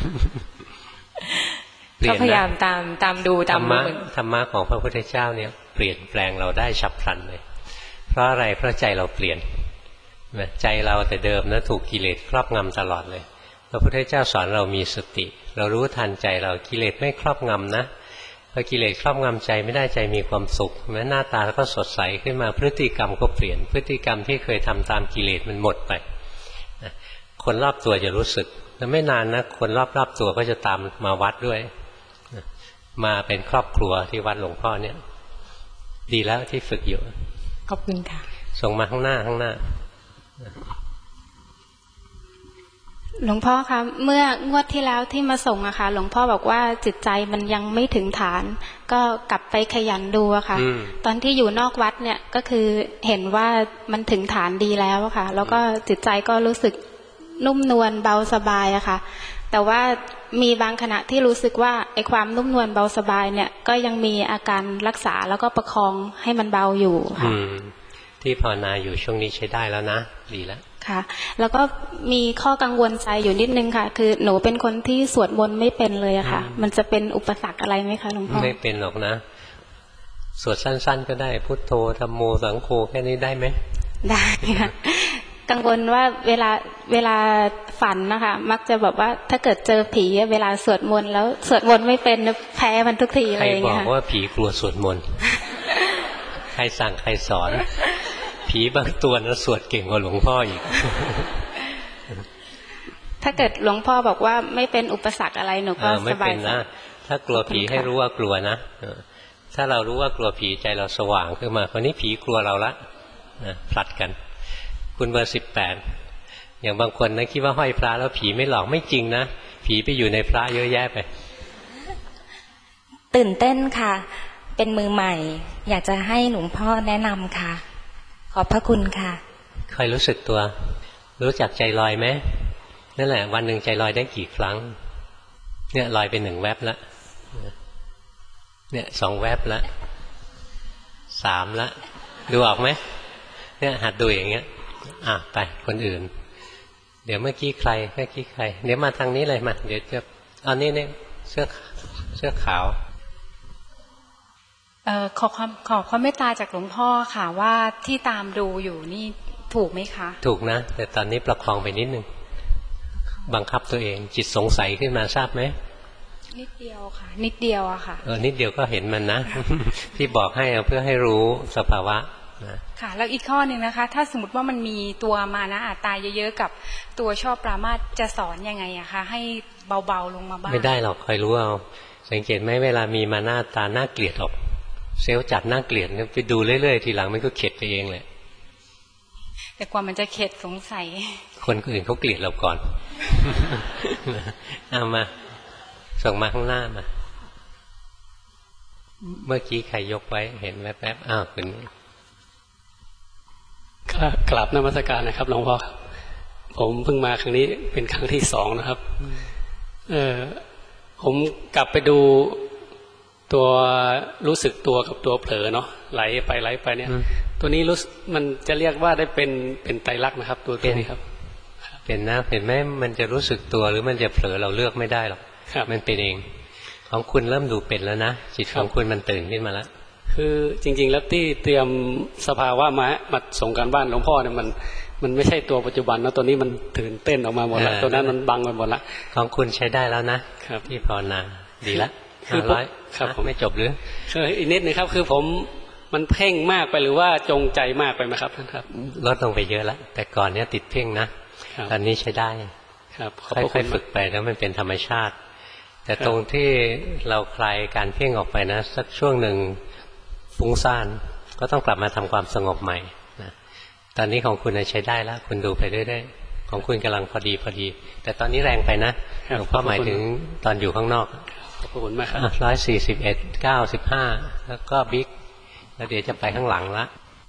ก็พยายามตามดูธรรมะของพระพุทธเจ้าเนี่ยเปลี่ยนแปลงเราได้ฉับพลันเลยเพราะอะไรเพราะใจเราเปลี่ยนใจเราแต่เดิมนะถูกกิเลสครอบงำตลอดเลยพระพุทธเจ้าสอนเรามีสติเรารู้ทันใจเรากิเลสไม่ครอบงำนะพอกิเลสครอบงำใจไม่ได้ใจมีความสุขแม้หน้าตาแล้วก็สดใสขึ้นมาพฤติกรรมก็เปลี่ยนพฤติกรรมที่เคยทำตามกิเลสมันหมดไปคนรอบตัวจะรู้สึกแล้วไม่นานนะคนรอบตัวก็จะตามมาวัดด้วยมาเป็นครอบครัวที่วัดหลวงพ่อเนี่ยดีแล้วที่ฝึกอยู่ขอบคุณค่ะส่งมาข้างหน้าหลวงพ่อคะเมื่องวดที่แล้วที่มาส่งอะค่ะหลวงพ่อบอกว่าจิตใจมันยังไม่ถึงฐานก็กลับไปขยันดูอะค่ะตอนที่อยู่นอกวัดเนี่ยก็คือเห็นว่ามันถึงฐานดีแล้วอะค่ะแล้วก็จิตใจก็รู้สึกนุ่มนวลเบาสบายอะค่ะแต่ว่ามีบางขณะที่รู้สึกว่าไอ้ความนุ่มนวลเบาสบายเนี่ยก็ยังมีอาการรักษาแล้วก็ประคองให้มันเบาอยู่ค่ะที่ภาวนาอยู่ช่วงนี้ใช้ได้แล้วนะดีแล้วค่ะแล้วก็มีข้อกังวลใจอยู่นิดนึงค่ะคือหนูเป็นคนที่สวดมนต์ไม่เป็นเลยอะค่ะมันจะเป็นอุปสรรคอะไรไหมคะหลวงพ่อไม่เป็นหรอกนะสวดสั้นๆก็ได้พุทโธธัมโมสังโฆแค่นี้ได้ไหมได้ค่ะกังวลว่าเวลาฝันนะคะมักจะแบบว่าถ้าเกิดเจอผีเวลาสวดมนต์แล้วสวดมนต์ไม่เป็นแพ้มันทุกทีอะไรอย่างเงี้ยใครบอกว่าผีกลัวสวดมนต์ใครสั่งใครสอนผีบางตัวนะสวดเก่งกว่าหลวงพ่ออีกถ้าเกิดหลวงพ่อบอกว่าไม่เป็นอุปสรรคอะไรหนูก็สบายใจถ้ากลัวผีให้รู้ว่ากลัวนะถ้าเรารู้ว่ากลัวผีใจเราสว่างขึ้นมาคราวนี้ผีกลัวเราละผลัดกันคุณเบอร์18อย่างบางคนนะคิดว่าห้อยพระแล้วผีไม่หลอกไม่จริงนะผีไปอยู่ในพระเยอะแยะไปตื่นเต้นค่ะเป็นมือใหม่อยากจะให้หลวงพ่อแนะนำค่ะขอบพระคุณค่ะคอยรู้สึกตัวรู้จักใจลอยไหมนั่นแหละวันหนึ่งใจลอยได้กี่ครั้งเนี่ยลอยไป1 แวบละเนี่ย2 แวบละ3ละดูออกไหมเนี่ยหัดดูอย่างเงี้ยไปคนอื่นเดี๋ยวเมื่อกี้ใครเดี๋ยวมาทางนี้เลยมาเดี๋ยวจะอันนี้เนี่ยเสื้อขาวขอความเมตตาจากหลวงพ่อค่ะว่าที่ตามดูอยู่นี่ถูกไหมคะถูกนะแต่ตอนนี้ประคองไปนิดนึงบังคับตัวเองจิตสงสัยขึ้นมาทราบไหมนิดเดียวค่ะนิดเดียวอะค่ะนิดเดียวก็เห็นมันนะ ที่บอกให้เพื่อให้รู้สภาวะค่ะแล้วอีกข้อหนึ่งนะคะถ้าสมมติว่ามันมีตัวมานะอัตตาเยอะๆกับตัวชอบปรามาสจะสอนยังไงอะคะให้เบาๆลงมาบ้างไม่ได้หรอกคอยรู้เอาสังเกตไหมเวลามีมานะอัตตาน่าเกลียดออกเซลล์จัดน่าเกลียดไปดูเรื่อยๆทีหลังมันก็เข็ดไปเองแหละแต่กว่ามันจะเข็ดสงสัยคนอื่นเขาเกลียดเราก่อนเอามาส่งมาข้างหน้ามาเมื่อกี้ใครยกไว้เห็นแวบๆคุณกราบนมัสการนะครับหลวงพ่อครับผมเพิ่งมาครั้งนี้เป็นครั้งที่2นะครับผมกลับไปดูตัวรู้สึกตัวกับตัวเผลอเนาะไหลไปเนี่ยตัวนี้มันจะเรียกว่าได้เป็นไตรลักษณ์นะครับตัวนี้ครับเป็นนะเห็นไหมมันจะรู้สึกตัวหรือมันจะเผลอเราเลือกไม่ได้หรอกมันเป็นเองของคุณเริ่มดูเป็นแล้วนะจิตของคุณมันตื่นขึ้นมาแล้วคือจริงๆแล้วที่เตรียมสภาวะมาส่งการบ้านหลวงพ่อเนี่ยมันไม่ใช่ตัวปัจจุบันนะตัวนี้มันตื่นเต้นออกมาหมดแล้วตัวนั้นมันบังไปหมดละของคุณใช้ได้แล้วนะที่ภาวนาดีละคือครับไม่จบหรืออีกนิดนึงครับคือผมมันเพ่งมากไปหรือว่าจงใจมากไปไหมครับท่านครับลดลงไปเยอะแล้วแต่ก่อนเนี้ยติดเพ่งนะตอนนี้ใช้ได้ครับค่อยๆฝึกไปแล้วมันเป็นธรรมชาติแต่ตรงที่เราคลายการเพ่งออกไปนะสักช่วงหนึ่งฟุ้งซ่านก็ต้องกลับมาทำความสงบใหม่นะตอนนี้ของคุณใช้ได้แล้วคุณดูไปเรื่อยๆของคุณกำลังพอดีแต่ตอนนี้แรงไปนะหลวงพ่อหมายถึงตอนอยู่ข้างนอกขอบคุณมากครับ 141 95แล้วก็บิ๊กแล้วเดี๋ยวจะไปข้างหลังละ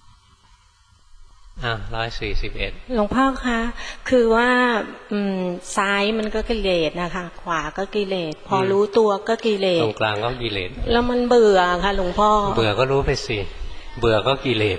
141 หลวงพ่อคะคือว่าซ้ายมันก็กิเลสนะคะขวาก็กิเลสพอรู้ตัวก็กิเลสตรงกลางก็กิเลสแล้วมันเบื่อค่ะหลวงพ่อเบื่อก็รู้ไปสิเบื่อก็กิเลส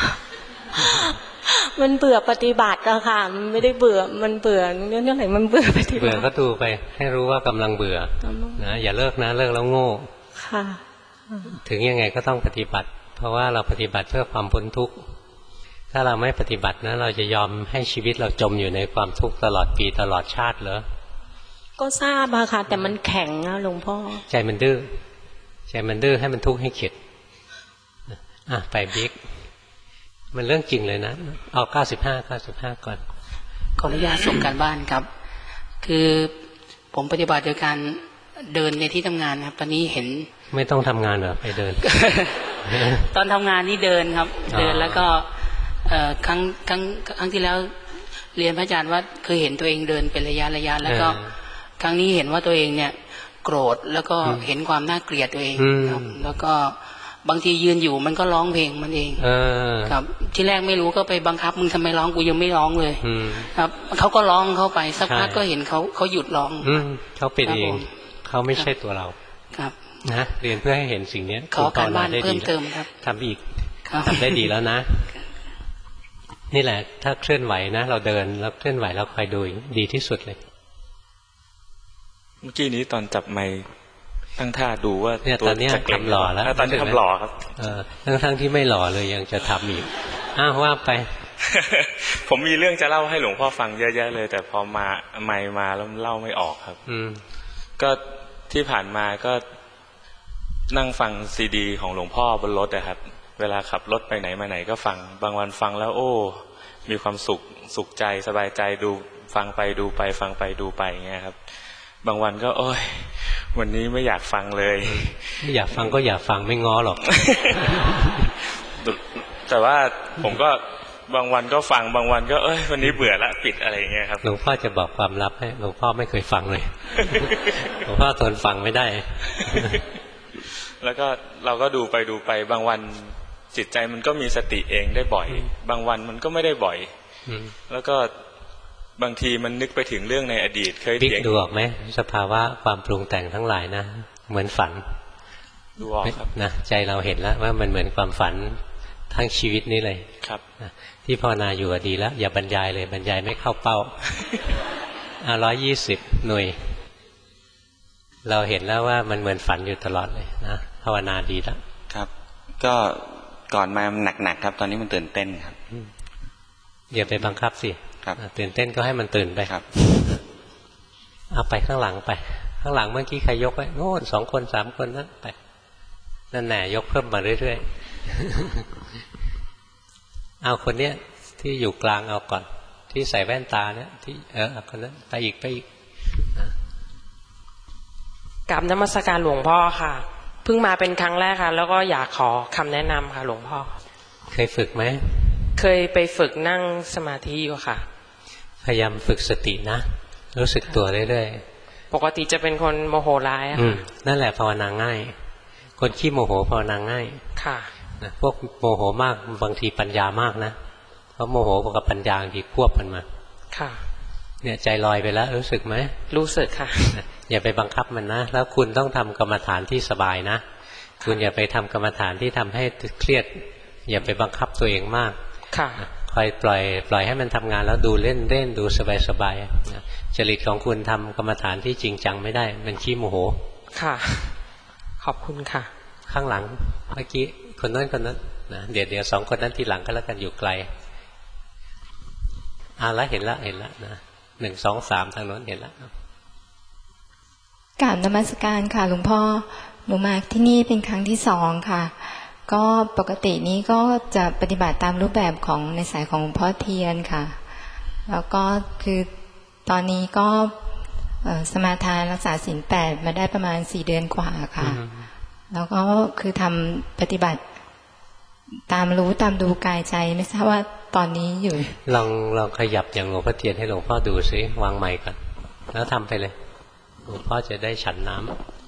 มันเบื่อปฏิบัติอะค่ะมันไม่ได้เบื่อมันเบื่อเรื่องอะไรมันเบื่อปฏิบัติเบื่อก็ดูไปให้รู้ว่ากำลังเบื่อนะอย่าเลิกนะเลิกแล้วโง่ค่ะถึงยังไงก็ต้องปฏิบัติเพราะว่าเราปฏิบัติเพื่อความพ้นทุกข์ถ้าเราไม่ปฏิบัตินะเราจะยอมให้ชีวิตเราจมอยู่ในความทุกข์ตลอดปีตลอดชาติเหรอก็ทราบอะค่ะแต่มันแข็งนะหลวงพ่อใจมันดื้อให้มันทุกข์ให้เข็ดไปบิ๊กมันเรื่องจริงเลยนะเอา95ก่อนขออนุญาตส่งการบ้านครับคือผมปฏิบัติโดยการเดินในที่ทำงานครับตอนนี้เห็นไม่ต้องทำงานเหรอไปเดินตอนทำงานนี่เดินครับเดินแล้วก็ครั้งที่แล้วเรียนพระอาจารย์ว่าเคยเห็นตัวเองเดินเป็นระยะแล้วก็ครั้งนี้เห็นว่าตัวเองเนี่ยโกรธแล้วก็เห็นความน่าเกลียดตัวเองครับแล้วก็บางทียืนอยู่มันก็ร้องเพลงมันเองครับที่แรกไม่รู้ก็ไปบังคับมึงทำไมร้องกูยังไม่ร้องเลยครับเขาก็ร้องเข้าไปสักพักก็เห็นเขาหยุดร้องเขาเป็นเองเขาไม่ใช่ตัวเราครับนะเรียนเพื่อให้เห็นสิ่งนี้ขอการบ้านเพิ่มเติมครับทำอีกทำได้ดีแล้วนะนี่แหละถ้าเคลื่อนไหวนะเราเดินแล้วเคลื่อนไหวเราคอยดูดีที่สุดเลยเมื่อกี้นี้ตอนจับไมค์ตั้งท่าดูว่าเนี่ยตอนนี้ทำหล่อแล้วตอนนี้ทำหล่อครับทั้งที่ไม่หล่อเลยยังจะทำอีกว่าไปผมมีเรื่องจะเล่าให้หลวงพ่อฟังเยอะๆเลยแต่พอมาไมค์มาแล้วเล่าไม่ออกครับก็ที่ผ่านมาก็นั่งฟังซีดีของหลวงพ่อบนรถนะครับเวลาขับรถไปไหนมาไหนก็ฟังบางวันฟังแล้วโอ้มีความสุขใจสบายใจดูฟังไปดูไปฟังไปดูไปอย่างเงี้ยครับบางวันก็โอ้ยวันนี้ไม่อยากฟังเลยไม่อยากฟังก็อยากฟังไม่ง้อหรอกแต่ว่าผมก็บางวันก็ฟังบางวันก็วันนี้เบื่อละปิดอะไรอย่างเงี้ยครับหลวงพ่อจะบอกความลับให้หลวงพ่อไม่เคยฟังเลย หลวงพ่อทนฟังไม่ได้แล้วก็เราก็ดูไปบางวันจิตใจมันก็มีสติเองได้บ่อยบางวันมันก็ไม่ได้บ่อยแล้วก็บางทีมันนึกไปถึงเรื่องในอดีตเคยบิ๊กดูออกไหมสภาวะความปรุงแต่งทั้งหลายนะเหมือนฝันดูออกครับนะใจเราเห็นแล้วว่ามันเหมือนความฝันทั้งชีวิตนี้เลยครับที่ภาวนาอยู่ดีแล้วอย่าบรรยายเลยบรรยายไม่เข้าเป้า120 หน่วยเราเห็นแล้วว่ามันเหมือนฝันอยู่ตลอดเลยนะภาวนาดีแล้วครับก็ก่อนมามันหนักๆครับตอนนี้มันตื่นเต้นครับอย่าไปบังคับสิตื่นเต้นก็ให้มันตื่นไปครับเอาไปข้างหลังไปข้างหลังเมื่อกี้ใครยกไว้โน่น2 คน 3 คนนั่นไปนั่นแหละยกเพิ่มมาเรื่อยๆเอาคนเนี้ยที่อยู่กลางเอาก่อนที่ใส่แว่นตาเนี่ยที่คนนั้นไปอีกกราบนมัสการหลวงพ่อค่ะเพิ่งมาเป็นครั้งแรกค่ะแล้วก็อยากขอคำแนะนำค่ะหลวงพ่อเคยฝึกไหมเคยไปฝึกนั่งสมาธิอยู่ค่ะพยายามฝึกสตินะรู้สึกตัวเรื่อยๆปกติจะเป็นคนโมโหร้ายค่ะนั่นแหละภาวนาง่ายคนขี้โมโหภาวนาง่ายค่ะนะพวกโมโหมากบางทีปัญญามากนะเพราะโมโหกับปัญญาบางทีควบกันมาค่ะเนี่ยใจลอยไปแล้วรู้สึกไหมรู้สึกค่ะอย่าไปบังคับมันนะแล้วคุณต้องทำกรรมฐานที่สบายนะคุณอย่าไปทำกรรมฐานที่ทำให้เครียดอย่าไปบังคับตัวเองมากค่ะคอยปล่อยให้มันทำงานแล้วดูเล่นดูสบายจริตของคุณทำกรรมฐานที่จริงจังไม่ได้มันขี้โมโหค่ะขอบคุณค่ะข้างหลังเมื่อกี้คนนั้นนะเดี๋ยว2 คนนั้นทีหลังก็แล้วกันอยู่ไกลแล้วเห็นละนะ1 2 3ทางโน้นเห็นละกราบนมัสการค่ะหลวงพ่อหนูมาที่นี่เป็นครั้งที่2ค่ะก็ปกตินี้ก็จะปฏิบัติตามรูปแบบของในสายของหลวงพ่อเทียนค่ะแล้วก็คือตอนนี้ก็สมาทานรักษาศีล 8มาได้ประมาณ4 เดือนกว่าค่ะแล้วก็คือทำปฏิบัติตามรู้ตามดูกายใจไม่ทราบว่าตอนนี้อยู่ลองขยับอย่างหลวงพ่อเทียนให้หลวงพ่อดูซิวางไมค์ก่อนแล้วทำไปเลยหลวงพ่อจะได้ฉันน้ำ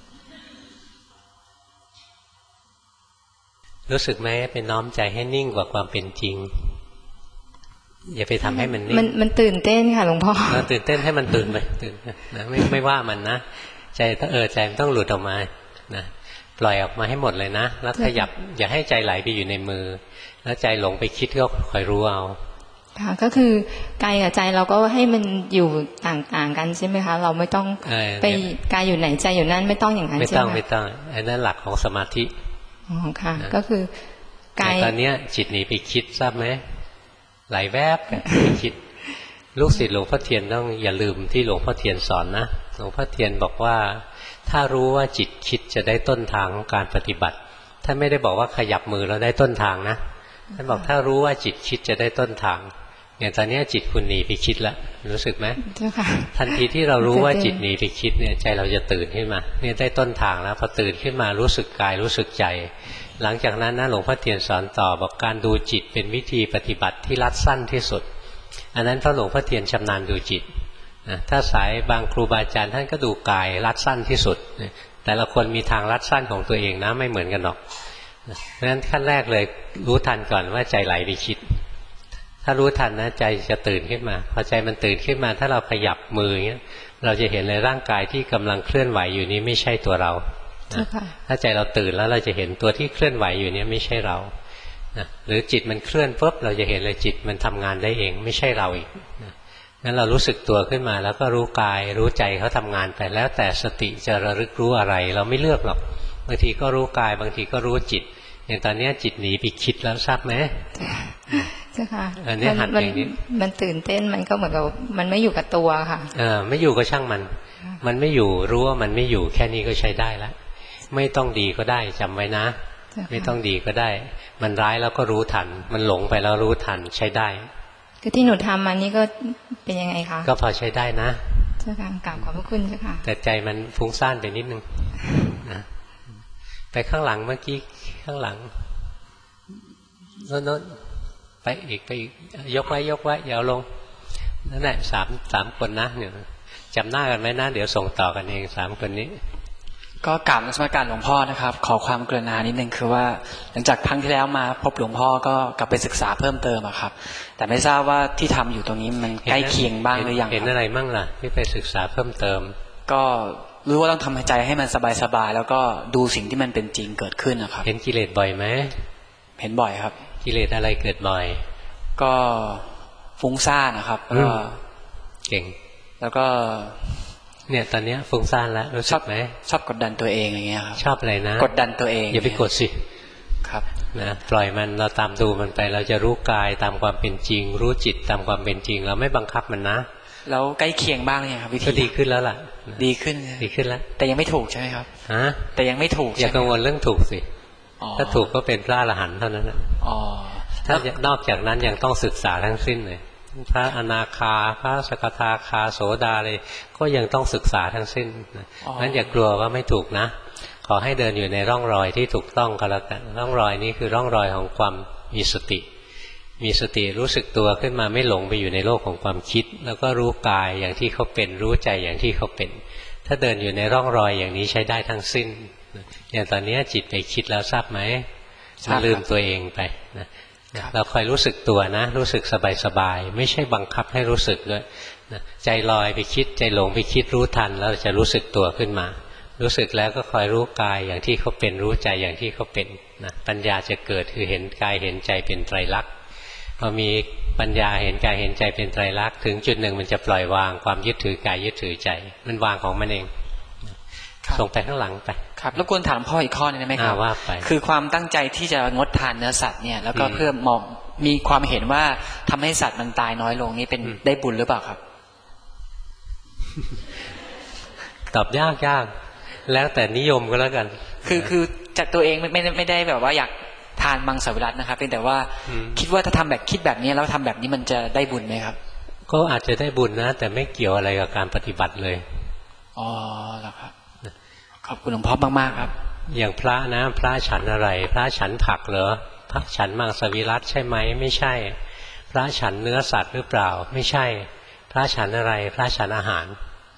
รู้สึกไหมเป็นน้อมใจให้นิ่งกว่าความเป็นจริงอย่าไปทำให้มันนิ่งมันตื่นเต้นค่ะหลวงพ่อตื่นเต้นให้มันตื่นไปตื่นนะไม่ว่ามันนะใจใจมันต้องหลุดออกมานะปล่อยออกมาให้หมดเลยนะแล้วขยับอย่าให้ใจไหลไปอยู่ในมือแล้วใจหลงไปคิดก็คอยรู้เอาค่ะก็คือกายกับใจเราก็ให้มันอยู่ต่างกันใช่ไหมคะเราไม่ต้องไปกายอยู่ไหนใจอยู่นั่นไม่ต้องอย่างนั้นใช่ไหมไม่ต้องอันนั้นหลักของสมาธิอ๋อค่ะก็คือกายตอนนี้จิตหนีไปคิดทราบไหมไหลแวบไปคิดลูกศิษย์หลวงพ่อเทียนต้องอย่าลืมที่หลวงพ่อเทียนสอนนะหลวงพ่อเทียนบอกว่าถ้ารู้ว่าจิตคิดจะได้ต้นทางของการปฏิบัติท่านไม่ได้บอกว่าขยับมือแล้วได้ต้นทางนะท่านบอกถ้ารู้ว่าจิตคิดจะได้ต้นทางอย่างตอนนี้จิตคุณหนีไปคิดแล้วรู้สึกไหมทันทีที่เรารู้ว่าจิตหนีไปคิดเนี่ยใจเราจะตื่นขึ้นมาเนี่ยได้ต้นทางแล้วพอตื่นขึ้นมารู้สึกกายรู้สึกใจหลังจากนั้นนะหลวงพ่อเทียนสอนต่อบอกการดูจิตเป็นวิธีปฏิบัติที่รัดสั้นที่สุดอันนั้นเพราะหลวงพ่อเทียนชำนาญดูจิตนะถ้าสายบางครูบาอาจารย์ท่านก็ดูกายรัดสั้นที่สุดแต่ละคนมีทางรัดสั้นของตัวเองนะไม่เหมือนกันหรอกเพราะฉะนั้นขั้นแรกเลยรู้ทันก่อนว่าใจไหลไปคิดถ้ารู้ทันนะใจจะตื่นขึ้นมาพอใจมันตื่นขึ้นมาถ้าเราขยับมืออย่างเงี้ยเราจะเห็นเลยร่างกายที่กำลังเคลื่อนไหวอยู่นี้ไม่ใช่ตัวเราถ้าใจเราตื่นแล้วเราจะเห็นตัวที่เคลื่อนไหวอยู่นี้ไม่ใช่เราหรือจิตมันเคลื่อนปุ๊บเราจะเห็นเลยจิตมันทำงานได้เองไม่ใช่เราอีกงั้นเรารู้สึกตัวขึ้นมาแล้วก็รู้กายรู้ใจเขาทำงานไปแล้วแต่สติจะระลึกรู้อะไรเราไม่เลือกหรอกบางทีก็รู้กายบางทีก็รู้จิตอย่างตอนนี้จิตหนีไปคิดแล้วทราบไหมเจ้าค่ะอันนี้หัดอย่างนี้มันตื่นเต้นมันก็เหมือนกับมันไม่อยู่กับตัวค่ะไม่อยู่ก็ช่างมันไม่อยู่รู้ว่ามันไม่อยู่แค่นี้ก็ใช้ได้แล้วไม่ต้องดีก็ได้จำไว้นะไม่ต้องดีก็ได้มันร้ายแล้วก็รู้ทันมันหลงไปแล้วรู้ทันใช้ได้คือที่หนูทำมันนี่ก็เป็นยังไงคะก็พอใช้ได้นะเจ้าค่ะกราบขอบพระคุณเจ้าค่ะแต่ใจมันฟุ้งซ่านไปนิดนึงนะไปข้างหลังเมื่อกี้ข้างหลังโน้นไปอีกยกไว้อย่าลงนั่นแหละสามคนนะเนี่ยจำหน้ากันไหมนะเดี๋ยวส่งต่อกันเอง3คนนี้ก็กราบนมัสการหลวงพ่อนะครับขอความกรุณานิดนึงคือว่าหลังจากครั้งที่แล้วมาพบหลวงพ่อก็กลับไปศึกษาเพิ่มเติมครับแต่ไม่ทราบว่าที่ทำอยู่ตรงนี้มันใกล้เคียงบ้างหรือยังเห็นอะไรมั่งล่ะที่ไปศึกษาเพิ่มเติมก็รู้ว่าต้องทำใจให้มันสบายๆแล้วก็ดูสิ่งที่มันเป็นจริงเกิดขึ้นนะครับเห็นกิเลสบ่อยไหมเห็นบ่อยครับกิเลสอะไรเกิดบ่อยก็ฟุ้งซ่านนะครับก็เก่งแล้วก็เนี่ยตอนนี้ฟุ้งซ่านแล้วรู้สึกไหมชอบกดดันตัวเองอย่างเงี้ยครับชอบอะไรนะกดดันตัวเองอย่าไปกดสิครับนะปล่อยมันเราตามดูมันไปเราจะรู้กายตามความเป็นจริงรู้จิตตามความเป็นจริงเราไม่บังคับมันนะแล้วใกล้เคียงบ้างเนี่ยครับวิธีก็ดีขึ้นแล้วล่ะดีขึ้นแล้วแต่ยังไม่ถูกใช่ไหมครับแต่ยังไม่ถูกอย่ากังวลเรื่องถูกสิถ้าถูกก็เป็นพระอรหันต์เท่านั้นนะถ้านอกจากนั้นยังต้องศึกษาทั้งสิ้นเลยพระอนาคาพระสกทาคาโสดาเลยก็ยังต้องศึกษาทั้งสิ้นงั้นอย่ากลัวว่าไม่ถูกนะขอให้เดินอยู่ในร่องรอยที่ถูกต้องก็แล้วกันร่องรอยนี้คือร่องรอยของความมีสติรู้สึกตัวขึ้นมาไม่หลงไปอยู่ในโลกของความคิดแล้วก็รู้กายอย่างที่เขาเป็นรู้ใจอย่างที่เขาเป็นถ้าเดินอยู่ในร่องรอยอย่างนี้ใช้ได้ทั้งสิ้นอย่างตอนนี้จิตไปคิดแล้วทราบไหมลืมตัวเองไปนะเราคอยรู้สึกตัวนะรู้สึกสบายๆไม่ใช่บังคับให้รู้สึกด้วยใจลอยไปคิดใจหลงไปคิดรู้ทันแล้วจะรู้สึกตัวขึ้นมารู้สึกแล้วก็คอยรู้กายอย่างที่เขาเป็นรู้ใจอย่างที่เขาเป็นนะปัญญาจะเกิดคือเห็นกายเห็นใจเป็นไตรลักษณ์พอมีปัญญาเห็นกายเห็นใจเป็นไตรลักษณ์ถึงจุดหนึ่งมันจะปล่อยวางความยึดถือกายยึดถือใจมันวางของมันเองส่งไปข้างหลังไปครับแล้วควรถามพ่ออีกข้อนึงได้ไหมครับว่าไปคือความตั้งใจที่จะงดทานเนื้อสัตว์เนี่ยแล้วก็เพื่อมองมีความเห็นว่าทำให้สัตว์มันตายน้อยลงนี่เป็นได้บุญหรือเปล่าครับตอบยากแล้วแต่นิยมก็แล้วกันคือจากตัวเองไม่ได้แบบว่าอยากทานมังสวิรัตินะครับเพียงแต่ว่าคิดว่าถ้าทำแบบคิดแบบนี้แล้วทำแบบนี้มันจะได้บุญไหมครับก็อาจจะได้บุญนะแต่ไม่เกี่ยวอะไรกับการปฏิบัติเลยอ๋อแล้วครับขอบคุณหลวงพ่อมากๆครับอย่างพระนะพระฉันอะไรพระฉันผักเหรอพระฉันมังสวิรัติใช่ไหมไม่ใช่พระฉันเนื้อสัตว์หรือเปล่าไม่ใช่พระฉันอะไรพระฉันอาหาร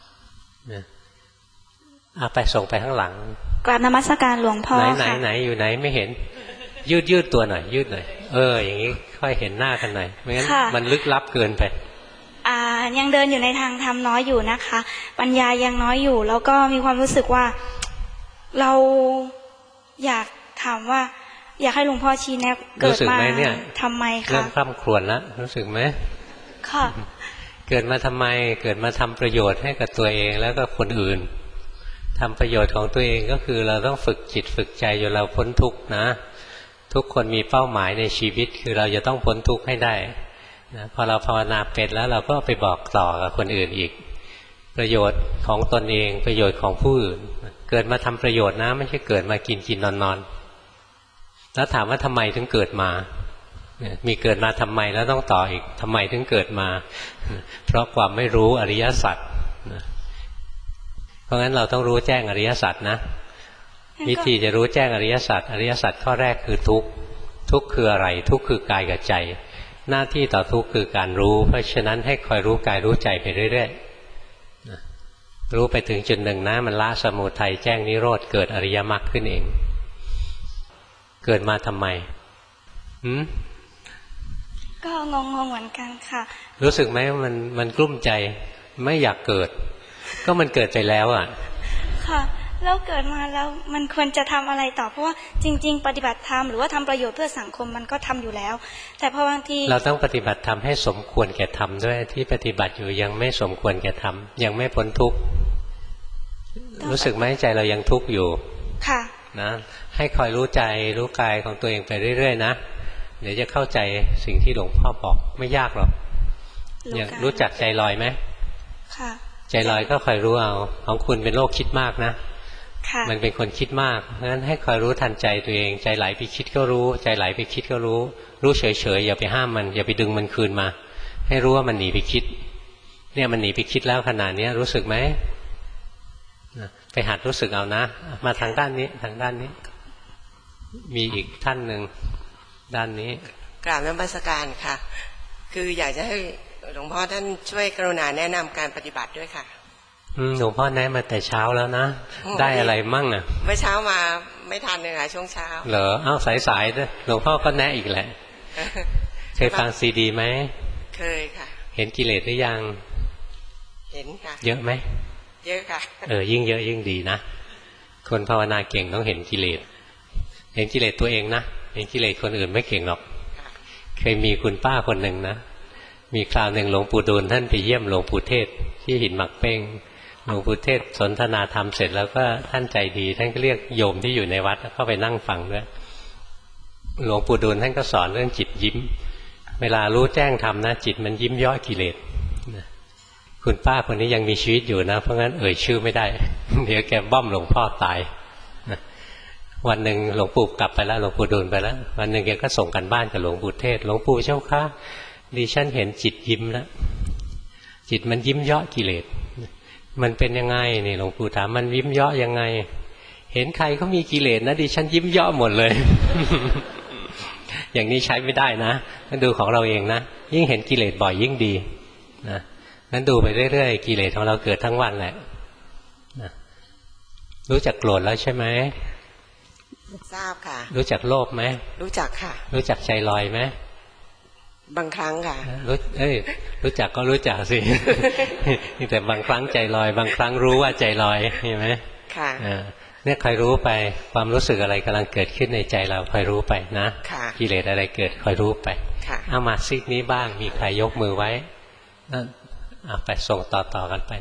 ไปส่งไปข้างหลังกราบนมัสการหลวงพ่อค่ะไหนอยู่ไหนไม่เห็นยืดตัวหน่อยยืดหน่อยอย่างนี้ค่อยเห็นหน้ากันหน่อยไม่งั้นมันลึกลับเกินไปยังเดินอยู่ในทางธรรมน้อยอยู่นะคะปัญญายังน้อยอยู่แล้วก็มีความรู้สึกว่าเราอยากถามว่าอยากให้หลวงพ่อชี้แนะเกิดมาทำไมคะเริ่มคร่ำครวญแล้วรู้สึกไหมค่ะเกิดมาทำไมเกิดมาทำประโยชน์ให้กับตัวเองแล้วก็คนอื่นทำประโยชน์ของตัวเองก็คือเราต้องฝึกจิตฝึกใจจนเราพ้นทุกข์นะทุกคนมีเป้าหมายในชีวิตคือเราจะต้องพ้นทุกข์ให้ได้นะพอเราภาวนาเป็นแล้วเราก็ไปบอกต่อกับคนอื่นอีกประโยชน์ของตนเองประโยชน์ของผู้อื่นเกิดมาทำประโยชน์นะไม่ใช่เกิดมากินนอนแล้วถามว่าทำไมถึงเกิดมามีเกิดมาทำไมแล้วต้องต่ออีกทำไมถึงเกิดมาเพราะความไม่รู้อริยสัจเพราะงั้นเราต้องรู้แจ้งอริยสัจนะวิธีจะรู้แจ้งอริยสัจข้อแรกคือทุกข์คืออะไรทุกข์คือกายกับใจหน้าที่ต่อทุกข์คือการรู้เพราะฉะนั้นให้คอยรู้กายรู้ใจไปเรื่อยๆรู้ไปถึงจุดหนึ่งนะมันละสมุทัยแจ้งนิโรธเกิดอริยมรรคขึ้นเองเกิดมาทำไมก็งงๆเหมือนกันค่ะรู้สึกไหมมันกลุ้มใจไม่อยากเกิดก็มันเกิดไปแล้วอ่ะค่ะแล้วเกิดมาแล้วมันควรจะทำอะไรต่อเพราะว่าจริงๆปฏิบัติธรรมหรือว่าทำประโยชน์เพื่อสังคมมันก็ทำอยู่แล้วแต่พอบางทีเราต้องปฏิบัติธรรมให้สมควรแก่ธรรมด้วยที่ปฏิบัติอยู่ยังไม่สมควรแก่ธรรมยังไม่พ้นทุกข์รู้สึกไหมใจเรายังทุกข์อยู่ค่ะนะให้คอยรู้ใจรู้กายของตัวเองไปเรื่อยๆนะเดี๋ยวจะเข้าใจสิ่งที่หลวงพ่อบอกไม่ยากหรอกอย่างรู้จักใจลอยไหมค่ะใจลอยก็คอยรู้เอาของคุณเป็นโรคคิดมากนะมันเป็นคนคิดมากเพราะฉะนั้นให้คอยรู้ทันใจตัวเองใจไหลไปคิดก็รู้ใจไหลไปคิดก็รู้รู้เฉยๆอย่าไปห้ามมันอย่าไปดึงมันคืนมาให้รู้ว่ามันหนีไปคิดเนี่ยมันหนีไปคิดแล้วขนาดนี้รู้สึกไหมไปหัดรู้สึกเอานะมาทางด้านนี้ทางด้านนี้มีอีกท่านหนึ่งด้านนี้กราบนมัสการค่ะคืออยากจะให้หลวงพ่อท่านช่วยกรุณาแนะนำการปฏิบัติด้วยค่ะหลวงพ่อแนะมาแต่เช้าแล้วนะได้อะไรมั่งอ่ะเมื่อเช้ามาไม่ทันเลยค่ะช่วงเช้าเหรออ้าวสายๆด้วยหลวงพ่อก็แนะอีกแหละเคยฟังซีดีไหมเคยค่ะเห็นกิเลสหรือยังเห็นค่ะเยอะไหมเยอะค่ะยิ่งเยอะยิ่งดีนะคนภาวนาเก่งต้องเห็นกิเลสเห็นกิเลสตัวเองนะเห็นกิเลสคนอื่นไม่เก่งหรอกเคยมีคุณป้าคนหนึ่งนะมีคราวหนึ่งหลวงปู่ดูลท่านไปเยี่ยมหลวงปู่เทศที่หินหมักเป้งหลวงปู่เทศสนทนาธรรมเสร็จแล้วก็ท่านใจดีท่านก็เรียกโยมที่อยู่ในวัดเข้าไปนั่งฟังด้วยหลวงปู่ดูลท่านก็สอนเรื่องจิตยิ้มเวลารู้แจ้งธรรมนะจิตมันยิ้มย่อกิเลสคุณป้าคนนี้ยังมีชีวิตอยู่นะเพราะงั้นชื่อไม่ได้เดี๋ยวแกบ้อมหลวงพ่อตายวันหนึ่งหลวงปู่กลับไปแล้วหลวงปู่ดูลไปแล้ววันหนึ่งแกก็ส่งกันบ้านกับหลวงปู่เทศหลวงปู่เจ้าค่ะดิฉันเห็นจิตยิ้มแล้วจิตมันยิ้มเยาะกิเลสมันเป็นยังไงนี่หลวงปู่ถามมันยิ้มเยาะยังไงเห็นใครเขามีกิเลสนะดิฉันยิ้มเยาะหมดเลย อย่างนี้ใช้ไม่ได้นะต้องดูของเราเองนะยิ่งเห็นกิเลสบ่อยยิ่งดีนะงั้นดูไปเรื่อยๆกิเลสของเราเกิดทั้งวันแหละนะรู้จักโกรธแล้วใช่ไหมทราบค่ะรู้จักโลภไหมรู้จักค่ะรู้จักใจลอยไหมบางครั้งค่ะรู้จักก็รู้จักสิแต่บางครั้งใจลอยบางครั้งรู้ว่าใจลอยเห็นไหมค่ะเนี่ยคอยรู้ไปความรู้สึกอะไรกำลังเกิดขึ้นในใจเราคอยรู้ไปนะกิเลสอะไรเกิดคอยรู้ไปเอามาซีกนี้บ้างมีใครยกมือไว้เอาไปส่งต่อกันไป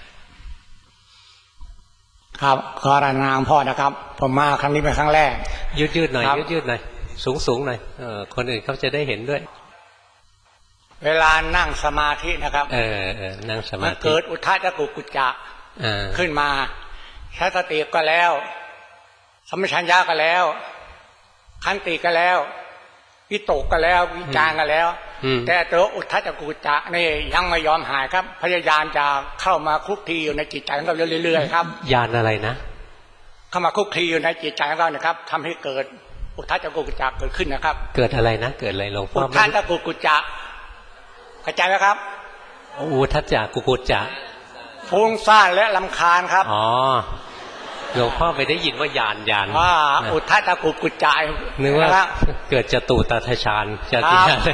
นะครับขอรายงานพ่อนะครับผมมาครั้งนี้เป็นครั้งแรกยืดหน่อยยืดหน่อยสูงหน่อยคนอื่นเขาจะได้เห็นด้วยเวลานั่งสมาธินะครับนั่งสมาธิเกิดอุทธัจจกุจจะขึ้นมาใช้สติก็แล้วสัมปชัญญะก็แล้วขันติก็แล้ววิตกก็แล้ววิจารก็แล้วแต่ตัวอุทธัจจกุจจะนี่ยังไม่ยอมหายครับพยายามจะเข้ามาคุกคีอยู่ในจิตใจของเราเรื่อยๆครับญาณอะไรนะเข้ามาคุกคีอยู่ในจิตใจของเรานะครับทำให้เกิดอุทธัจจกุจจะเกิดขึ้นนะครับเกิดอะไรนะเกิดอะไรหลวงพ่ออุทธัจจกุจจะเข้าใจไหมครับอุทธัจจกุจจะฟุ้งซ่านและรำคาญครับอ๋อหลวงพ่อไปได้ยินว่าญาณอุทธัจจกุจจะนึกว่าเกิดจตุตถฌานจะติอะไร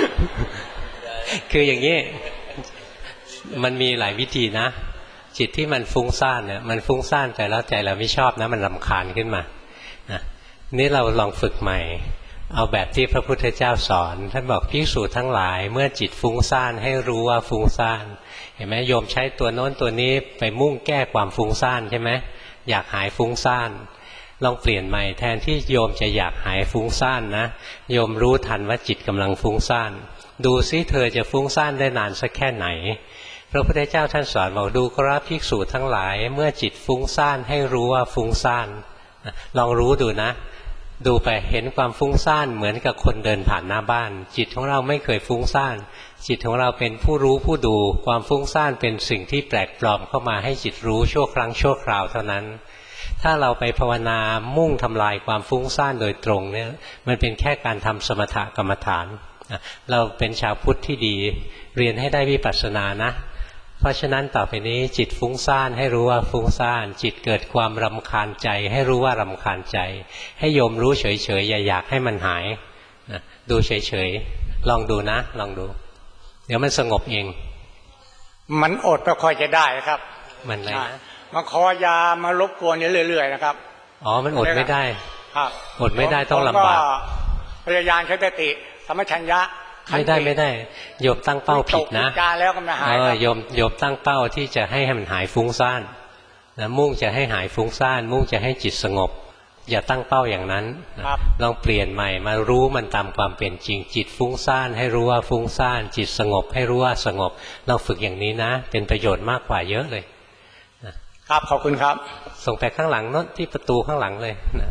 คืออย่างนี้มันมีหลายวิธีนะจิตที่มันฟุ้งซ่านเนี่ยมันฟุ้งซ่านแต่แล้วใจเราไม่ชอบนะมันรำคาญขึ้นมานะนี่เราลองฝึกใหม่เอาแบบที่พระพุทธเจ้าสอนท่านบอกภิกษุทั้งหลายเมื่อจิตฟุ้งซ่านให้รู้ว่าฟุ้งซ่านเห็นไหมโยมใช้ตัวโน้นตัวนี้ไปมุ่งแก้ความฟุ้งซ่านใช่ไหมอยากหายฟุ้งซ่านลองเปลี่ยนใหม่แทนที่โยมจะอยากหายฟุ้งซ่านนะโยมรู้ทันว่าจิตกำลังฟุ้งซ่านดูซิเธอจะฟุ้งซ่านได้นานสักแค่ไหนพระพุทธเจ้าท่านสอนบอกดูกราภิกษุทั้งหลายเมื่อจิตฟุ้งซ่านให้รู้ว่าฟุ้งซ่านลองรู้ดูนะดูไปเห็นความฟุ้งซ่านเหมือนกับคนเดินผ่านหน้าบ้านจิตของเราไม่เคยฟุ้งซ่านจิตของเราเป็นผู้รู้ผู้ดูความฟุ้งซ่านเป็นสิ่งที่แปลกปลอมเข้ามาให้จิตรู้ชั่วครั้งชั่วคราวเท่านั้นถ้าเราไปภาวนามุ่งทำลายความฟุ้งซ่านโดยตรงเนี่ยมันเป็นแค่การทำสมถกรรมฐานเราเป็นชาวพุทธที่ดีเรียนให้ได้วิปัสสนานะเพราะฉะนั้นต่อไปนี้จิตฟุ้งซ่านให้รู้ว่าฟุ้งซ่านจิตเกิดความรำคาญใจให้รู้ว่ารำคาญใจให้โยมรู้เฉยๆอย่าอยากให้มันหายดูเฉยๆลองดูนะลองดูเดี๋ยวมันสงบเองมันอดไม่ค่อยจะได้ครับมันอะไรนะมาขอยามารบกวนเรื่อยๆนะครับอ๋อมันอดไม่ได้ครับอดไม่ได้ต้องลำบากพยายามใช้สติสัมปชัญญะไม่ได้โยมตั้งเป้าผิดนะแล้วก็ไม่หายโยมตั้งเป้าที่จะให้มันหายฟุ้งซ่านนะมุ่งจะให้หายฟุ้งซ่านมุ่งจะให้จิตสงบอย่าตั้งเป้าอย่างนั้นลองเปลี่ยนใหม่มารู้มันตามความเป็นจริงจิตฟุ้งซ่านให้รู้ว่าฟุ้งซ่านจิตสงบให้รู้ว่าสงบเราฝึกอย่างนี้นะเป็นประโยชน์มากกว่าเยอะเลยครับขอบคุณครับส่งไปข้างหลังโน้นที่ประตูข้างหลังเลยนะ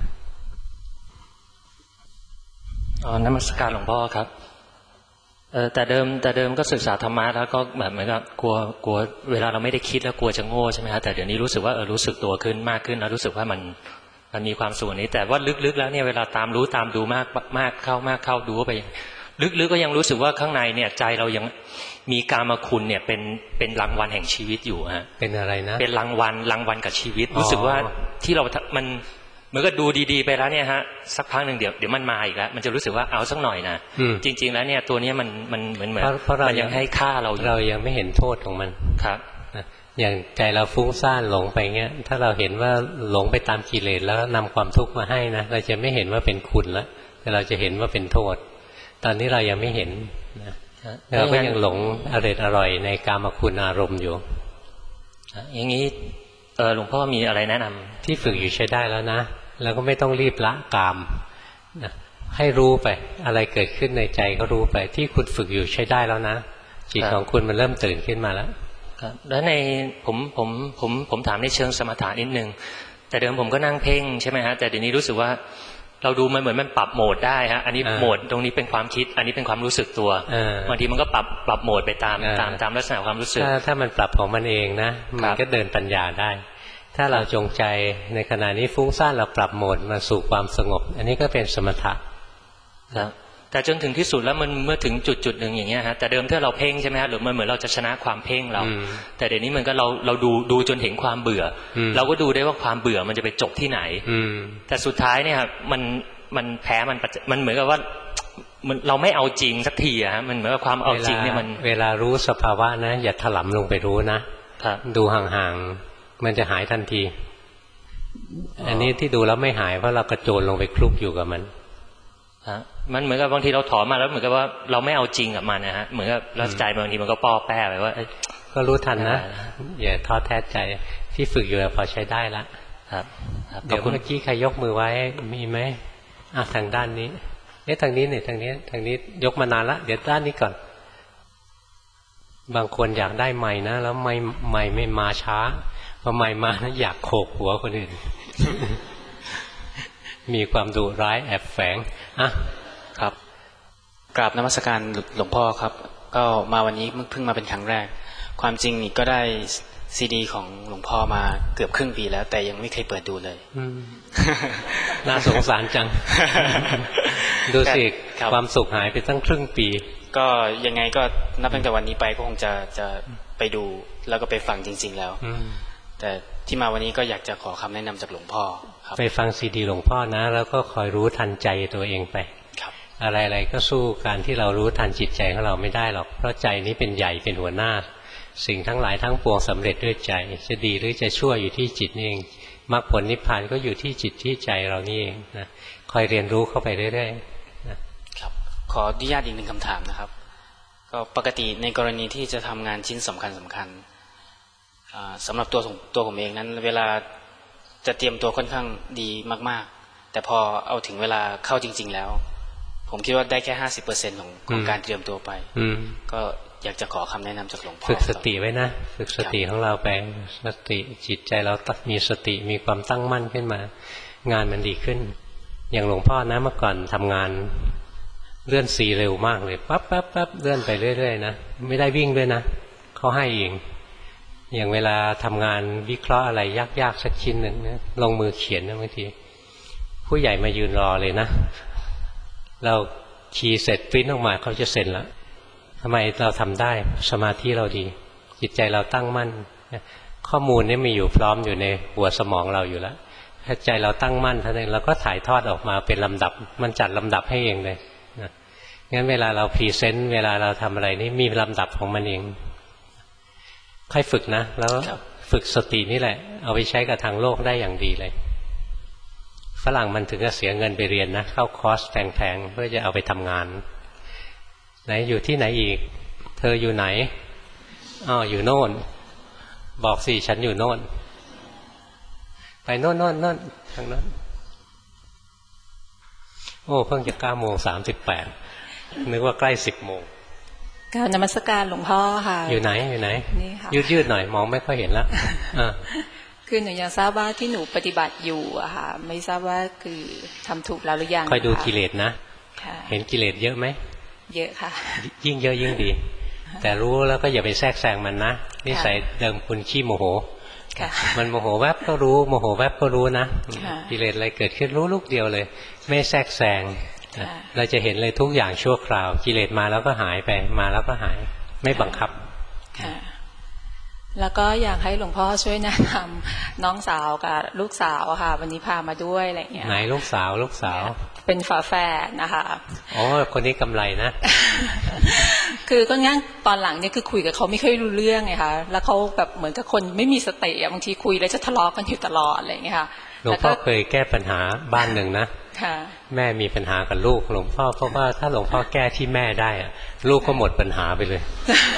นมัสการหลวงพ่อครับแต่เดิมก็ศึกษาธรรมะแล้วก็แบบเหมือนกับกลัวเวลาเราไม่ได้คิดแล้วกลัวจะโง่ใช่ไหมครับแต่เดี๋ยวนี้รู้สึกว่ารู้สึกตัวขึ้นมากขึ้นแล้วรู้สึกว่ามันมีความสุขนี้แต่ว่าลึกๆแล้วเนี่ยเวลาตามรู้ตามดูมากเข้าดูไปลึกๆก็ยังรู้สึกว่าข้างในเนี่ยใจเรายังมีกามคุณเนี่ยเป็นรางวัลแห่งชีวิตอยู่ฮะเป็นอะไรนะเป็นรางวัลกับชีวิตรู้สึกว่าที่เรามันเหมือนก็ดูดีๆไปแล้วเนี่ยฮะสักพักหนึ่งเดี๋ยวมันมาอีกแล้วมันจะรู้สึกว่าเอาสักหน่อยนะจริงๆแล้วเนี่ยตัวนี้มันเหมือนมันยังให้ค่าเรายังไม่เห็นโทษของมันครับอย่างใจเราฟุ้งซ่านหลงไปเงี้ยถ้าเราเห็นว่าหลงไปตามกิเลสแล้วนำความทุกข์มาให้นะเราจะไม่เห็นว่าเป็นคุณแล้วแต่เราจะเห็นว่าเป็นโทษตอนนี้เรายังไม่เห็นนะเราก็ยังหลงอร่อยในกามคุณอารมณ์อยู่อย่างนี้หลวงพ่อมีอะไรแนะนำที่ฝึกอยู่ใช้ได้แล้วนะแล้วก็ไม่ต้องรีบละกามนะให้รู้ไปอะไรเกิดขึ้นในใจก็รู้ไปที่คุณฝึกอยู่ใช้ได้แล้วนะจิตของคุณมันเริ่มตื่นขึ้นมาแล้วแล้วในผมถามในเชิงสมถะนิดนึงแต่เดิมผมก็นั่งเพ่งใช่ไหมฮะแต่เดี๋ยวนี้รู้สึกว่าเราดูมันเหมือนมันปรับโหมดได้ฮะอันนี้โหมดตรงนี้เป็นความคิดอันนี้เป็นความรู้สึกตัวบางทีมันก็ปรับโหมดไปตามลักษณะความรู้สึกถ้ามันปรับของมันเองนะมันก็เดินปัญญาได้ถ้าเราจงใจในขณะนี้ฟุ้งซ่านเราปรับโหมดมาสู่ความสงบอันนี้ก็เป็นสมถะครับแต่จนถึงที่สุดแล้วมันเมื่อถึงจุดหนึ่งอย่างเงี้ยฮะแต่เดิมถ้าเราเพ่งใช่ไหมฮะหรือมันเหมือนเราจะชนะความเพ่งเราแต่เดี๋ยวนี้มันก็เราดูจนเห็นความเบื่อเราก็ดูได้ว่าความเบื่อมันจะไปจบที่ไหนแต่สุดท้ายเนี่ยมันแพ้มันเหมือนกับว่าเราไม่เอาจริงสักทีอะฮะมันเหมือนกับความเอาจริงเนี่ยมันเวลารู้สภาวะนะอย่าถลำลงไปรู้นะดูห่างๆมันจะหายทันทีอันนี้ที่ดูแล้วไม่หายเพราะเรากระโจนลงไปคลุกอยู่กับมันมันเหมือนกับบางทีเราถอนมาแล้วเหมือนกับว่าเราไม่เอาจริงกับมันนะฮะเหมือนกับแล้วใจบางทีมันก็ป้อแป้ไปว่าก็รู้ทันนะอย่าท้อแท้ใจที่ฝึกอยู่พอใช้ได้ละครับเดี๋ยวเมื่อกี้ใครยกมือไว้มีไหมทางด้านนี้ทางนี้เนี่ยทางนี้ยกมานานละเดี๋ยวด้านนี้ก่อนบางคนอยากได้ไม้นะแล้วไม้ไม่มาช้าพอไม้มานะอยากโขกหัวคนอื่น มีความดุร้ายแอบแฝงครับกราบนมัสการหลวงพ่อครับก็มาวันนี้เพิ่งมาเป็นครั้งแรกความจริงนี่ก็ได้ซีดีของหลวงพ่อมาเกือบครึ่งปีแล้วแต่ยังไม่เคยเปิดดูเลยน่าสงสารจัง ดูสิความสุขหายไปตั้งครึ่งปีก็ยังไงก็นับตั้งแต่วันนี้ไปก็คงจะไปดูแล้วก็ไปฟังจริงๆแล้วแต่ที่มาวันนี้ก็อยากจะขอคำแนะนำจากหลวงพ่อครับไปฟังซีดีหลวงพ่อนะแล้วก็คอยรู้ทันใจตัวเองไปอะไรๆก็สู้การที่เรารู้ทันจิตใจของเราไม่ได้หรอกเพราะใจนี้เป็นใหญ่เป็นหัวหน้าสิ่งทั้งหลายทั้งปวงสำเร็จด้วยใจจะดีหรือจะชั่วอยู่ที่จิตนี่เองมรรคผลนิพพานก็อยู่ที่จิตที่ใจเรานี่เองนะคอยเรียนรู้เข้าไปเรื่อยๆนะครับขออนุญาตอีกหนึ่งคำถามนะครับก็ปกติในกรณีที่จะทำงานชิ้นสำคัญสำหรับตัวผมเองนั้นเวลาจะเตรียมตัวค่อนข้างดีมากๆแต่พอเอาถึงเวลาเข้าจริงๆแล้วผมคิดว่าได้แค่ 50% ของการเตรียมตัวไปก็อยากจะขอคำแนะนำจากหลวงพ่อฝึกสติไว้นะฝึกสติของเราไปสติจิตใจเรามีสติมีความตั้งมั่นขึ้นมางานมันดีขึ้นอย่างหลวงพ่อนะเมื่อก่อนทำงานเลื่อนซีเร็วมากเลยปั๊บเลื่อนไปเรื่อยๆนะไม่ได้วิ่งด้วยนะเขาให้เองอย่างเวลาทำงานวิเคราะห์อะไรยากๆสักชิ้นหนึ่งนะลงมือเขียนนะบางทีผู้ใหญ่มายืนรอเลยนะเราคีย์เสร็จปริ้นออกมาเขาจะเซ็นแล้วทำไมเราทำได้สมาธิเราดีจิตใจเราตั้งมั่นข้อมูลนี่มีอยู่พร้อมอยู่ในหัวสมองเราอยู่แล้วถ้าใจเราตั้งมั่นเท่านั้นเราก็ถ่ายทอดออกมาเป็นลำดับมันจัดลำดับให้เองเลยนะงั้นเวลาเราพรีเซนต์เวลาเราทำอะไรนี่มีลำดับของมันเองค่อยฝึกนะแล้วฝึกสตินี่แหละเอาไปใช้กับทางโลกได้อย่างดีเลยฝรั่งมันถึงจะเสียเงินไปเรียนนะเข้าคอร์สแพงๆเพื่อจะเอาไปทำงานไหนอยู่ที่ไหนอีกเธออยู่ไหนอยู่โน่นบอกสิฉันอยู่โน่นไปโน่นทางโน้นโอ้เพิ่งจะ9:38นึกว่าใกล้10 โมงกราบนมัสการหลวงพ่อค่ะอยู่ไหนนี่ค่ะยืดหน่อยมองไม่ค่อยเห็นละคือหนูอยากทราบว่าที่หนูปฏิบัติอยู่อะค่ะไม่ทราบว่าคือทำถูกแล้วหรือยังคอยดูกิเลสนะเห็นกิเลสเยอะไหมเยอะค่ะยิ่งเยอะยิ่งดีแต่รู้แล้วก็อย่าไปแทรกแซงมันนะนิสัยเดิมคุณขี้โมโหมันโมโหแวบก็รู้โมโหแวบก็รู้นะกิเลสอะไรเกิดขึ้นรู้ลูกเดียวเลยไม่แทรกแซงเราจะเห็นเลยทุกอย่างชั่วคราวกิเลสมาแล้วก็หายไปมาแล้วก็หายไม่บังคับแล้วก็อยากให้หลวงพ่อช่วยแนะนำน้องสาวกับลูกสาวค่ะวันนี้พามาด้วยอะไรเงี้ยไหนลูกสาวเป็นฝาแฝดนะคะอ๋อคนนี้กำไรนะคือก็งั้นตอนหลังเนี่ยคือคุยกับเขาไม่ค่อยรู้เรื่องไงคะแล้วเขาแบบเหมือนกับคนไม่มีสติบางทีคุยแล้วจะทะเลาะกันอยู่ตลอดอะไรเงี้ยค่ะหลวงพ่อเคยแก้ปัญหาบ้านหนึ่งนะแม่มีปัญหากับลูกหลวงพ่อเพราะว่าถ้าหลวงพ่อแก้ที่แม่ได้ลูกก็หมดปัญหาไปเลย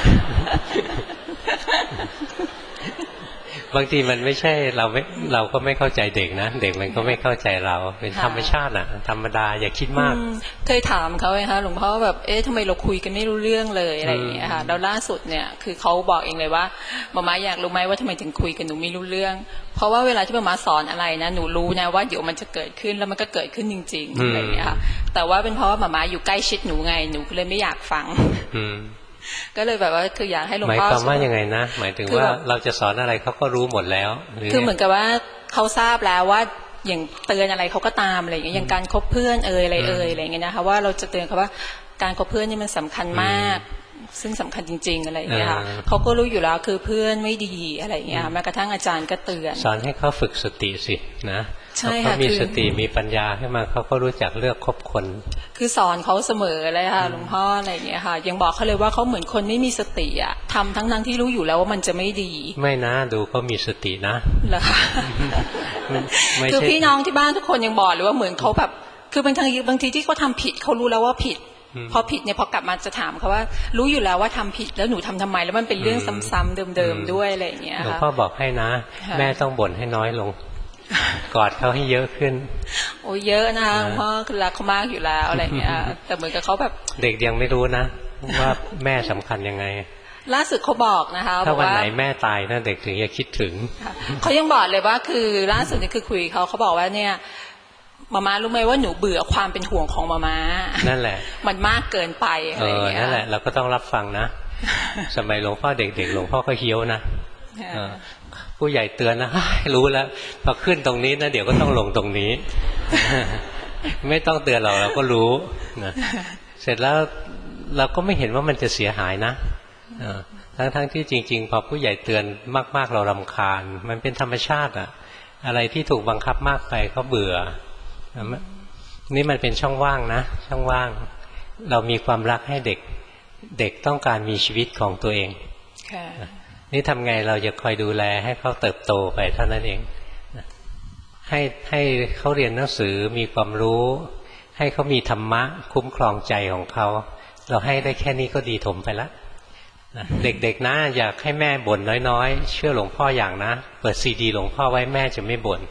บางทีมันไม่ใช่เราก็ไม่เข้าใจเด็กนะเด็กมันก็ไม่เข้าใจเราเป็นธรรมชาติอ่ะธรรมดาอย่าคิดมากเคยถามเขาไงคะหลวงพ่อแบบทำไมเราคุยกันไม่รู้เรื่องเลยอะไรอย่างเงี้ยค่ะแล้วล่าสุดเนี่ยคือเขาบอกเองเลยว่ามาอยากรู้ไหมว่าทำไมถึงคุยกันหนูไม่รู้เรื่องเพราะว่าเวลาที่มาสอนอะไรนะหนูรู้นะว่าเดี๋ยวมันจะเกิดขึ้นแล้วมันก็เกิดขึ้นจริงๆอะไรอย่างเงี้ยค่ะแต่ว่าเป็นเพราะว่ามาอยู่ใกล้ชิดหนูไงหนูเลยไม่อยากฟังก็เลยแบบว่าคืออยากให้หลวงพ่อหมายความว่ายังไงนะหมายถึงว่าเราจะสอนอะไรเขาก็รู้หมดแล้วคือเหมือนกับว่าเขาทราบแล้วว่าอย่างเตือนอะไรเขาก็ตามอะไรอย่างเงี้ยอย่างการคบเพื่อนอะไรอะไรอย่างเงี้ยนะคะว่าเราจะเตือนเขาว่าการคบเพื่อนนี่มันสำคัญมากซึ่งสำคัญจริงๆอะไรอย่างเงี้ยค่ะเขาก็รู้อยู่แล้วคือเพื่อนไม่ดีอะไรอย่างเงี้ยแม้กระทั่งอาจารย์ก็เตือนสอนให้เขาฝึกสติสินะใช่ค่ะมีสติมีปัญญาขึ้นมาเขาก็รู้จักเลือกคบคนคือสอนเขาเสมอเลยค่ะหลวงพ่ออะไรอย่างเงี้ยค่ะยังบอกเขาเลยว่าเขาเหมือนคนไม่มีสติอะทำทั้งที่รู้อยู่แล้วว่ามันจะไม่ดีไม่นะดูเขามีสตินะเหรอคะคือพี่น้องที่บ้านทุกคนยังบอกเลยว่าเหมือนเขาแบบคือบางทีที่เขาทำผิดเขารู้แล้วว่าผิดพอผิดเนี่ยพอกลับมาจะถามเขาว่ารู้อยู่แล้วว่าทำผิดแล้วหนูทำไมแล้วมันเป็นเรื่องซ้ำๆเดิมๆด้วยอะไรอย่างเงี้ยค่ะหลวงพ่อบอกให้นะแม่ต้องบ่นให้น้อยลงกอดเขาให้เยอะขึ้นโอ้เยอะนะคะหลวงพ่อคือรักเขามากอยู่แล้วอะไรเงี้ยแต่เหมือนกับเขาแบบเด็กยังไม่รู้นะว่าแม่สำคัญยังไงล่าสุดเขาบอกนะคะถ้าวันไหนแม่ตายนะเด็กถึงจะคิดถึงเขายังบอกเลยว่าคือล่าสุดนี่คือคุยเขาบอกว่าเนี่ยมารู้ไหมว่าหนูเบื่อความเป็นห่วงของมานั่นแหละมันมากเกินไปอะไรอย่างเงี้ยนั่นแหละเราก็ต้องรับฟังนะสมัยหลวงพ่อเด็กๆหลวงพ่อก็เฮี้ยวนะผู้ใหญ่เตือนนะรู้แล้วพอขึ้นตรงนี้นะเดี๋ยวก็ต้องลงตรงนี้ไม่ต้องเตือนเราก็รู้นะเสร็จแล้วเราก็ไม่เห็นว่ามันจะเสียหายนะทั้งที่จริงๆพอผู้ใหญ่เตือนมากๆเรารำคาญมันเป็นธรรมชาติอะอะไรที่ถูกบังคับมากไปเขาเบื่อนี่มันเป็นช่องว่างนะช่องว่างเรามีความรักให้เด็กต้องการมีชีวิตของตัวเองนี่ทำไงเราจะคอยดูแลให้เขาเติบโตไปเท่านั้นเองให้เขาเรียนหนังสือมีความรู้ให้เขามีธรรมะคุ้มครองใจของเขาเราให้ได้แค่นี้ก็ดีถมไปแล้วเด็กๆนะอยากให้แม่บ่นน้อยๆเชื่อหลวงพ่ออย่างนะเปิดซีดีหลวงพ่อไว้แม่จะไม่บ่น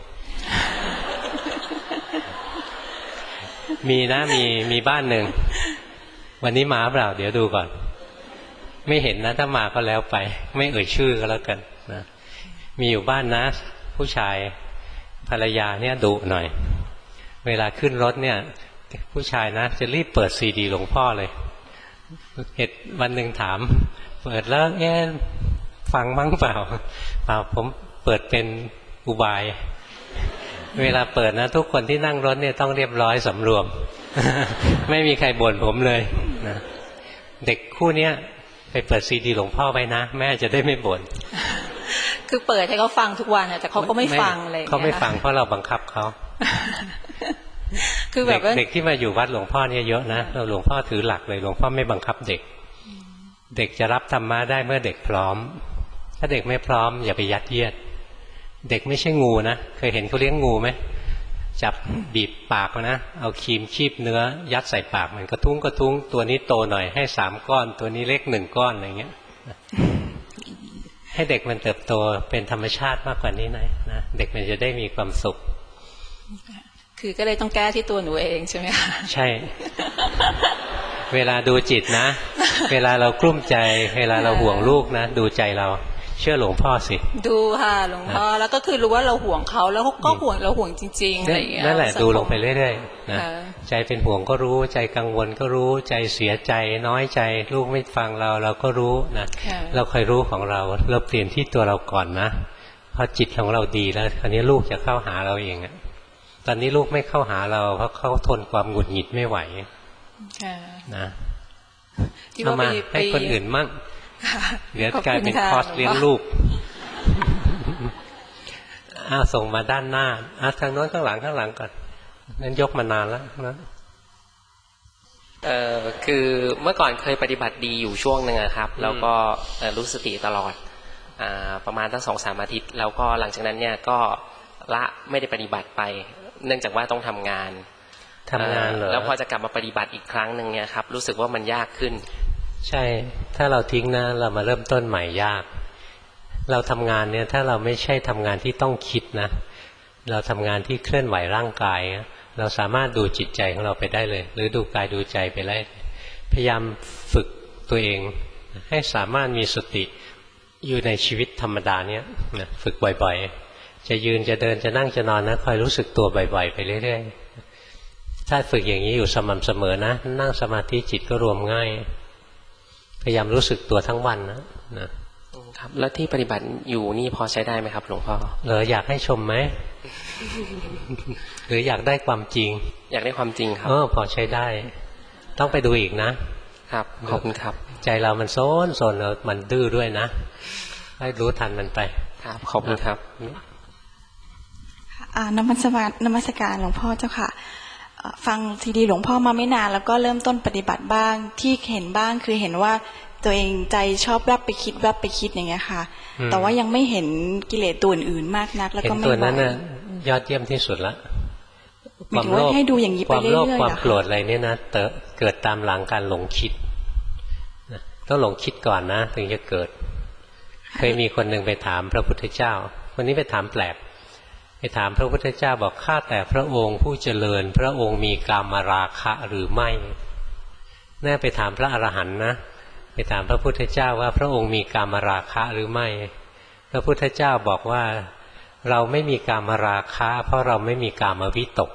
มีนะมีบ้านหนึ่งวันนี้มาเปล่าเดี๋ยวดูก่อนไม่เห็นนะถ้ามาก็แล้วไปไม่เอ่ยชื่อก็แล้วกันนะมีอยู่บ้านนะผู้ชายภรรยาเนี่ยดุหน่อยเวลาขึ้นรถเนี่ยผู้ชายนะจะรีบเปิดซีดีหลวงพ่อเลยวันหนึ่งถามเปิดแล้วฟังมั้งเปล่าผมเปิดเป็นอุบายเวลาเปิดนะทุกคนที่นั่งรถเนี่ยต้องเรียบร้อยสำรวมไม่มีใครบ่นผมเลยนะเด็กคู่เนี้ยไปเปิดซีดีหลวงพ่อไปนะแม่จะได้ไม่บ่นคือเปิดให้เขาฟังทุกวันแต่เขาก็ไม่ฟังเลยเขาไม่ฟังเพราะเราบังคับเขาคือแบบเด็กที่มาอยู่วัดหลวงพ่อเนี่ยเยอะนะหลวงพ่อถือหลักเลยหลวงพ่อไม่บังคับเด็กเด็กจะรับธรรมะได้เมื่อเด็กพร้อมถ้าเด็กไม่พร้อมอย่าไปยัดเยียดเด็กไม่ใช่งูนะเคยเห็นเขาเลี้ยงงูไหมจับบีบปากนะเอาครีมคีบเนื้อยัดใส่ปากมันกระทุ้งตัวนี้โตหน่อยให้3 ก้อนตัวนี้เล็ก1 ก้อนอะไรเงี้ยให้เด็กมันเติบโตเป็นธรรมชาติมากกว่านี้หน่อยนะเด็กมันจะได้มีความสุขคือก็เลยต้องแก้ที่ตัวหนูเองใช่ไหมคะใช่เวลาดูจิตนะเวลาเรากลุ้มใจเวลาเราห่วงลูกนะดูใจเราเชื่อหลวงพ่อสิดูค่ะหลวงพ่อแล้วก็คือรู้ว่าเราห่วงเขาแล้วก็ห่วงเราห่วงจริงๆอะไรอย่างเงี้ยนั่นแหละดูลงไปเรื่อยๆนะใจเป็นห่วงก็รู้ใจกังวลก็รู้ใจเสียใจน้อยใจลูกไม่ฟังเราก็รู้นะเราคอยรู้ของเราเปลี่ยนที่ตัวเราก่อนนะพอจิตของเราดีแล้วคราวนี้ลูกจะเข้าหาเราเองตอนนี้ลูกไม่เข้าหาเราเพราะเขาทนความหงุดหงิดไม่ไหวนะเอามาให้คนอื่นมั่งเดี๋ยวกลายเป็นคอร์สเลี้ยงลูกส่งมาด้านหน้าทางโน้นข้างหลังก่อนนั่นยกมานานแล้วนะคือเมื่อก่อนเคยปฏิบัติดีอยู่ช่วงหนึ่งครับแล้วก็รู้สติตลอดประมาณตั้ง2-3 อาทิตย์แล้วก็หลังจากนั้นเนี่ยก็ละไม่ได้ปฏิบัติไปเนื่องจากว่าต้องทำงานเหรอแล้วพอจะกลับมาปฏิบัติอีกครั้งหนึ่งเนี่ยครับรู้สึกว่ามันยากขึ้นใช่ถ้าเราทิ้งนะเรามาเริ่มต้นใหม่ยากเราทำงานเนี่ยถ้าเราไม่ใช่ทำงานที่ต้องคิดนะเราทำงานที่เคลื่อนไหวร่างกายเราสามารถดูจิตใจของเราไปได้เลยหรือดูกายดูใจไปได้พยายามฝึกตัวเองให้สามารถมีสติอยู่ในชีวิตธรรมดาเนี่ยฝึกบ่อยๆจะยืนจะเดินจะนั่งจะนอนนะคอยรู้สึกตัวบ่อยๆไปเรื่อยๆถ้าฝึกอย่างนี้อยู่สม่ำเสมอนะนั่งสมาธิจิตก็รวมง่ายพยายามรู้สึกตัวทั้งวันนะครับแล้วที่ปฏิบัติอยู่นี่พอใช้ได้ไหมครับหลวงพ่ออยากให้ชมไหม หรืออยากได้ความจริงอยากได้ความจริงครับพอใช้ได้ต้องไปดูอีกนะครับขอบคุณครับใจเรามันโซนเรามันดื้อด้วยนะให้รู้ทันมันไปครับขอบคุณครับนมัสการหลวงพ่อเจ้าค่ะฟังซีดีหลวงพ่อมาไม่นานแล้วก็เริ่มต้นปฏิบัติบ้างที่เห็นบ้างคือเห็นว่าตัวเองใจชอบรับไปคิดอย่างเงี้ยค่ะแต่ว่ายังไม่เห็นกิเลสตัวอื่นๆมากนักแล้วก็ไม่ตัวนั้นน่ะยอดเยี่ยมที่สุดละความโลภให้ดูอย่างนี้ไปเรื่อยๆความโกรธอะไรเนี่ยนะเกิดตามหลังการหลงคิดต้องหลงคิดก่อนนะถึงจะเกิดเคยมีคนหนึ่งไปถามพระพุทธเจ้าคนนี้ไปถามแปลกไปถามพระพุทธเจ้าบอกข้าแต่พระองค์ผู้เจริญพระองค์มีกามราคะหรือไม่แน่ไปถามพระอรหันต์นะไปถามพระพุทธเจ้าว่าพระองค์มีกามราคะหรือไม่พระพุทธเจ้าบอกว่าเราไม่มีกามราคะเพราะเราไม่มีกามวิตก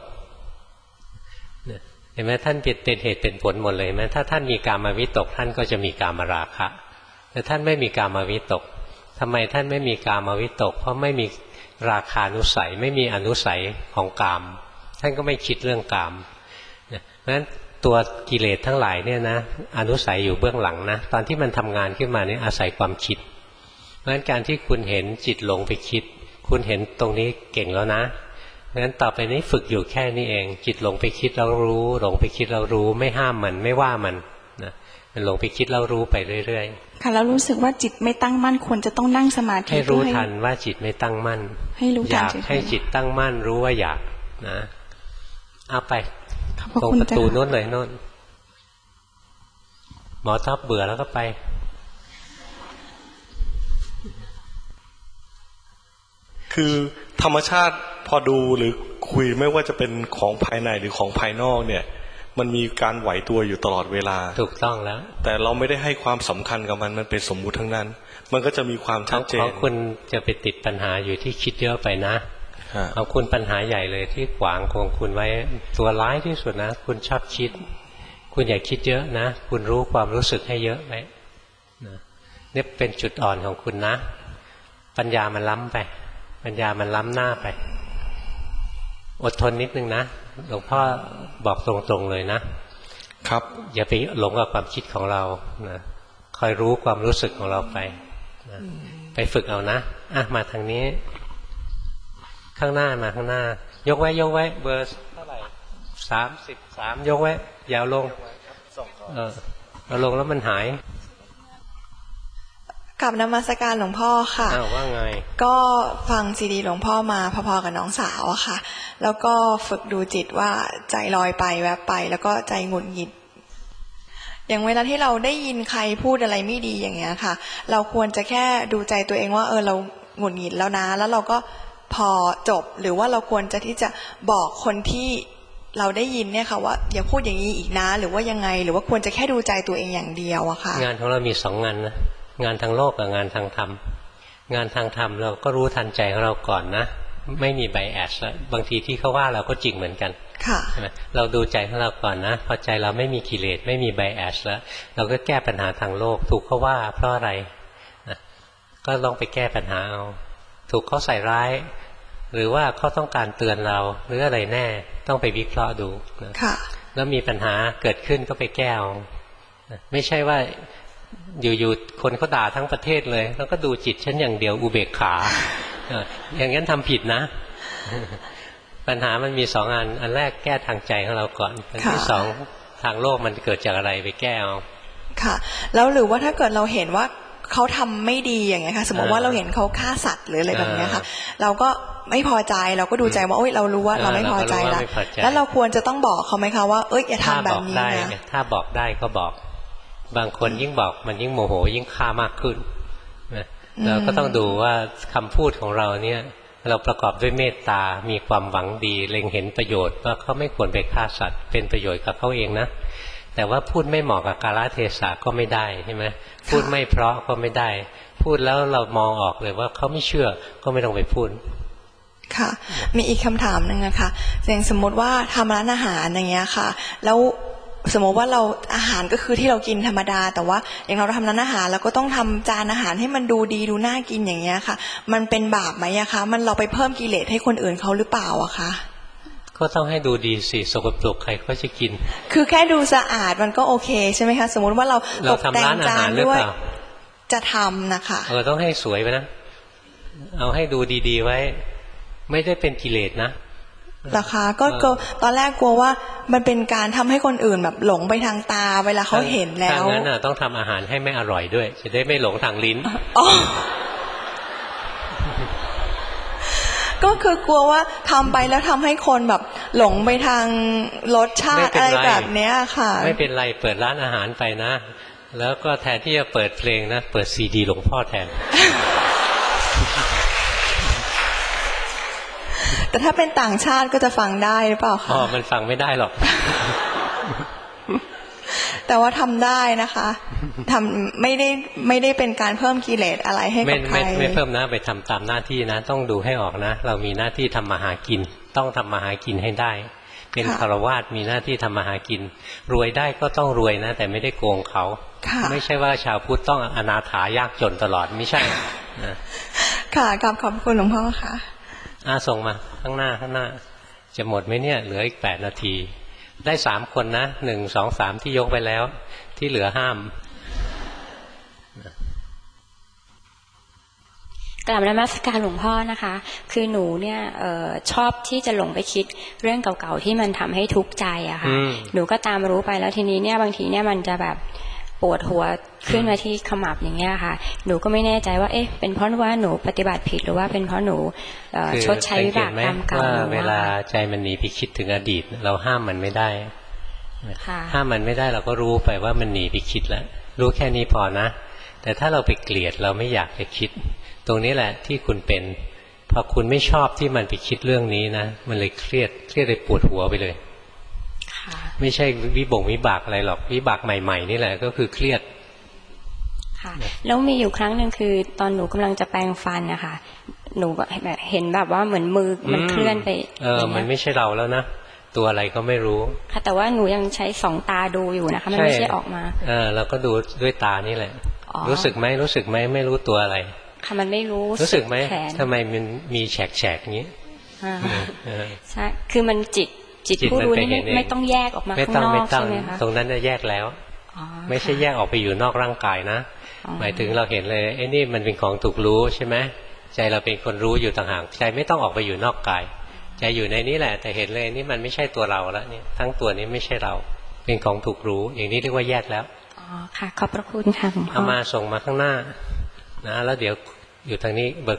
เห็นไหมท่านเป็นเหตุเป็นผลหมดเลยไหมถ้าท่านมีกามวิตกท่านก็จะมีกามราคะแต่ท่านไม่มีกามวิตกทำไมท่านไม่มีกามวิตกเพราะไม่มีราคานุสัยไม่มีอนุสัยของกามท่านก็ไม่คิดเรื่องกามเพราะฉะนั้นตัวกิเลสทั้งหลายเนี่ยนะอนุสัยอยู่เบื้องหลังนะตอนที่มันทำงานขึ้นมาเนี่ยอาศัยความคิดเพราะฉะนั้นการที่คุณเห็นจิตหลงไปคิดคุณเห็นตรงนี้เก่งแล้วนะเพราะฉะนั้นต่อไปนี้ฝึกอยู่แค่นี้เองจิตหลงไปคิดเรารู้หลงไปคิดเรารู้ไม่ห้ามมันไม่ว่ามันนะมันหลงไปคิดเรารู้ไปเรื่อยๆค่ะแล้วรู้สึกว่าจิตไม่ตั้งมั่นควรจะต้องนั่งสมาธิให้รู้ทันว่าจิตไม่ตั้งมั่นให้รู้ทันอยากให้จิตตั้งมั่นรู้ว่าอยากนะเอาไปตรงประตูโน้นเลยโน้นหมอท็อปเบื่อแล้วก็ไปคือธรรมชาติพอดูหรือคุยไม่ว่าจะเป็นของภายในหรือของภายนอกเนี่ยมันมีการไหวตัวอยู่ตลอดเวลาถูกต้องแล้วแต่เราไม่ได้ให้ความสำคัญกับมันเป็นสมมุติทั้งนั้นมันก็จะมีความชัดเจนของคุณจะไปติดปัญหาอยู่ที่คิดเยอะไปนะเอาคุณปัญหาใหญ่เลยที่ขวางของคุณไว้ตัวร้ายที่สุดนะคุณชอบคิดคุณอย่าคิดเยอะนะคุณรู้ความรู้สึกให้เยอะไว้นี่เป็นจุดอ่อนของคุณนะปัญญามันล้ำไปปัญญามันล้ำหน้าไปอดทนนิดนึงนะหลวงพ่อบอกตรงๆเลยนะครับอย่าไปหลงกับความคิดของเรานะคอยรู้ความรู้สึกของเราไปนะไปฝึกเอานะมาทางนี้ข้างหน้ามาข้างหน้ายกไว้เบอร์เท่าไหร่33ยกไว้ยาวลงเอาลงแล้วมันหายกลับนมัสการหลวงพ่อค่ะว่าไงก็ฟังซีดีหลวงพ่อมาพอๆกับน้องสาวอะค่ะแล้วก็ฝึกดูจิตว่าใจลอยไปแวบไปแล้วก็ใจหงุดหงิดอย่างเวลาที่เราได้ยินใครพูดอะไรไม่ดีอย่างเงี้ยค่ะเราควรจะแค่ดูใจตัวเองว่าเราหงุดหงิดแล้วนะแล้วเราก็พอจบหรือว่าเราควรจะที่จะบอกคนที่เราได้ยินเนี่ยค่ะว่าอย่าพูดอย่างนี้อีกนะหรือว่ายังไงหรือว่าควรจะแค่ดูใจตัวเองอย่างเดียวอะค่ะงานของเรามี2 งานนะงานทางโลกกับงานทางธรรมงานทางธรรมเราก็รู้ทันใจของเราก่อนนะไม่มีไบแอสแล้วบางทีที่เขาว่าเราก็จริงเหมือนกันใช่ไหมเราดูใจของเราก่อนนะพอใจเราไม่มีกิเลสไม่มีไบแอสแล้วเราก็แก้ปัญหาทางโลกถูกเขาว่าเพราะอะไรนะก็ต้องไปแก้ปัญหาเอาถูกเขาใส่ร้ายหรือว่าเขาต้องการเตือนเราหรืออะไรแน่ต้องไปวิเคราะห์ดูนะแล้วมีปัญหาเกิดขึ้นก็ไปแก้เอาไม่ใช่ว่าอยู่ๆคนเขาด่าทั้งประเทศเลยแล้วก็ดูจิตฉันอย่างเดียวอุเบกขาอย่างนั้นทำผิดนะปัญหามันมี2 อันแรกแก้ทางใจของเราก่อนอันที่2ทางโลกมันเกิดจากอะไรไปแก้เอาค่ะแล้วหรือว่าถ้าเกิดเราเห็นว่าเขาทำไม่ดีอย่างเงี้ยค่ะสมมติว่าเราเห็นเขาฆ่าสัตว์หรืออะไรแบบนี้ค่ะเราก็ไม่พอใจเราก็ดูใจว่าเรารู้ว่าเราไม่พอใจแล้วเราควรจะต้องบอกเขาไหมคะว่าอย่าทำแบบนี้นะถ้าบอกได้ก็บอกบางคนยิ่งบอกมันยิ่งโมโหยิ่งฆ่ามากขึ้นเราก็ต้องดูว่าคำพูดของเราเนี่ยเราประกอบด้วยเมตตามีความหวังดีเล็งเห็นประโยชน์ว่าเขาไม่ควรไปฆ่าสัตว์เป็นประโยชน์กับเขาเองนะแต่ว่าพูดไม่เหมาะกับกาลเทศะก็ไม่ได้ใช่ไหมพูดไม่เพราะก็ไม่ได้พูดแล้วเรามองออกเลยว่าเขาไม่เชื่อก็ไม่ต้องไปพูดค่ะมีอีกคำถามหนึ่งนะคะอย่างสมมติว่าทำร้านอาหารอย่างเงี้ยค่ะแล้วสมมติว่าเราอาหารก็คือที่เรากินธรรมดาแต่ว่าอย่างเราทำร้านอาหารเราก็ต้องทำจานอาหารให้มันดูดีดูน่ากินอย่างเงี้ยค่ะมันเป็นบาปไหมอะคะมันเราไปเพิ่มกิเลสให้คนอื่นเขาหรือเปล่าอะคะก็ต้องให้ดูดีสิสกปรกใครก็จะกินคือแค่ดูสะอาดมันก็โอเคใช่ไหมคะสมมติว่าเราตกแต่งจานด้วยจะทำนะคะต้องให้สวยไปนะเอาให้ดูดีๆไว้ไม่ได้เป็นกิเลสนะราคาก็ตอนแรกกลัวว่ามันเป็นการทำให้คนอื่นแบบหลงไปทางตาเวลาเขาเห็นแล้วดังนั้นต้องทำอาหารให้ไม่อร่อยด้วยจะได้ไม่หลงทางลิ้นก็คือกลัวว่าทำไปแล้วทำให้คนแบบหลงไปทางรสชาติอะไรแบบนี้ค่ะไม่เป็นไรเปิดร้านอาหารไปนะแล้วก็แทนที่จะเปิดเพลงนะเปิดซีดีหลวงพ่อแทนแต่ถ้าเป็นต่างชาติก็จะฟังได้หรือเปล่าคะมันฟังไม่ได้หรอกแต่ว่าทำได้นะคะทำไม่ได้เป็นการเพิ่มกิเลสอะไรให้กับใครไม่เพิ่มนะไปทำตามหน้าที่นะต้องดูให้ออกนะเรามีหน้าที่ทำมาหากินต้องทำมาหากินให้ได้เป็นฆราวาสมีหน้าที่ทำมาหากินรวยได้ก็ต้องรวยนะแต่ไม่ได้โกงเขาไม่ใช่ว่าชาวพุทธต้องอนาถายากจนตลอดไม่ใช่ค่ะขอบคุณหลวงพ่อค่ะส่งมาข้างหน้าจะหมดไหมเนี่ยเหลืออีก8 นาทีได้3 คนนะ1 2 3ที่ยกไปแล้วที่เหลือห้ามกราบนมัสการหลวงพ่อนะคะคือหนูเนี่ยชอบที่จะหลงไปคิดเรื่องเก่าๆที่มันทำให้ทุกข์ใจอะค่ะหนูก็ตามรู้ไปแล้วทีนี้เนี่ยบางทีเนี่ยมันจะแบบปวดหัวขึ้นมาที่ขมับอย่างเงี้ยค่ะหนูก็ไม่แน่ใจว่าเป็นเพราะว่าหนูปฏิบัติผิดหรือว่าเป็นเพราะหนูชดใช้วิบากกรรมเก่าว่าเวลาใจมันหนีไปคิดถึงอดีตเราห้ามมันไม่ได้ห้ามมันไม่ได้เราก็รู้ไปว่ามันหนีไปคิดแล้วรู้แค่นี้พอนะแต่ถ้าเราไปเกลียดเราไม่อยากไปคิดตรงนี้แหละที่คุณเป็นพอคุณไม่ชอบที่มันไปคิดเรื่องนี้นะมันเลยเครียดเลยปวดหัวไปเลยไม่ใช่วิบากอะไรหรอกวิบากใหม่ๆนี่แหละก็คือเครียดค่ะแล้วมีอยู่ครั้งหนึ่งคือตอนหนูกำลังจะแปรงฟันนะคะหนูก็เห็นแบบว่าเหมือนมือมันเคลื่อนไปมันไม่ใช่เราแล้วนะตัวอะไรก็ไม่รู้ค่ะแต่ว่าหนูยังใช้2 ตาดูอยู่นะคะมันไม่ใช่ออกมาเราก็ดูด้วยตานี่แหละรู้สึกไหมไม่รู้ตัวอะไรค่ะมันไม่รู้สึกไหมทำไมมันมีแฉกๆอย่างนี้ใช่คือมันจิตจิตผู้รู้นี่ไม่ต้องแยกออกมาข้างนอกใช่ไหมคะตรงนั้นจะแยกแล้วไม่ใช่แยกออกไปอยู่นอกร่างกายนะหมายถึงเราเห็นเลยไอ้นี่มันเป็นของถูกรู้ใช่ไหมใจเราเป็นคนรู้อยู่ต่างหากใจไม่ต้องออกไปอยู่นอกกายใจอยู่ในนี้แหละแต่เห็นเลยนี่มันไม่ใช่ตัวเราแล้วนี่ทั้งตัวนี้ไม่ใช่เราเป็นของถูกรู้อย่างนี้เรียกว่าแยกแล้วอ๋อค่ะขอบพระคุณค่ะหลวงพ่อเอามาส่งมาข้างหน้านะแล้วเดี๋ยวอยู่ทางนี้เบอร์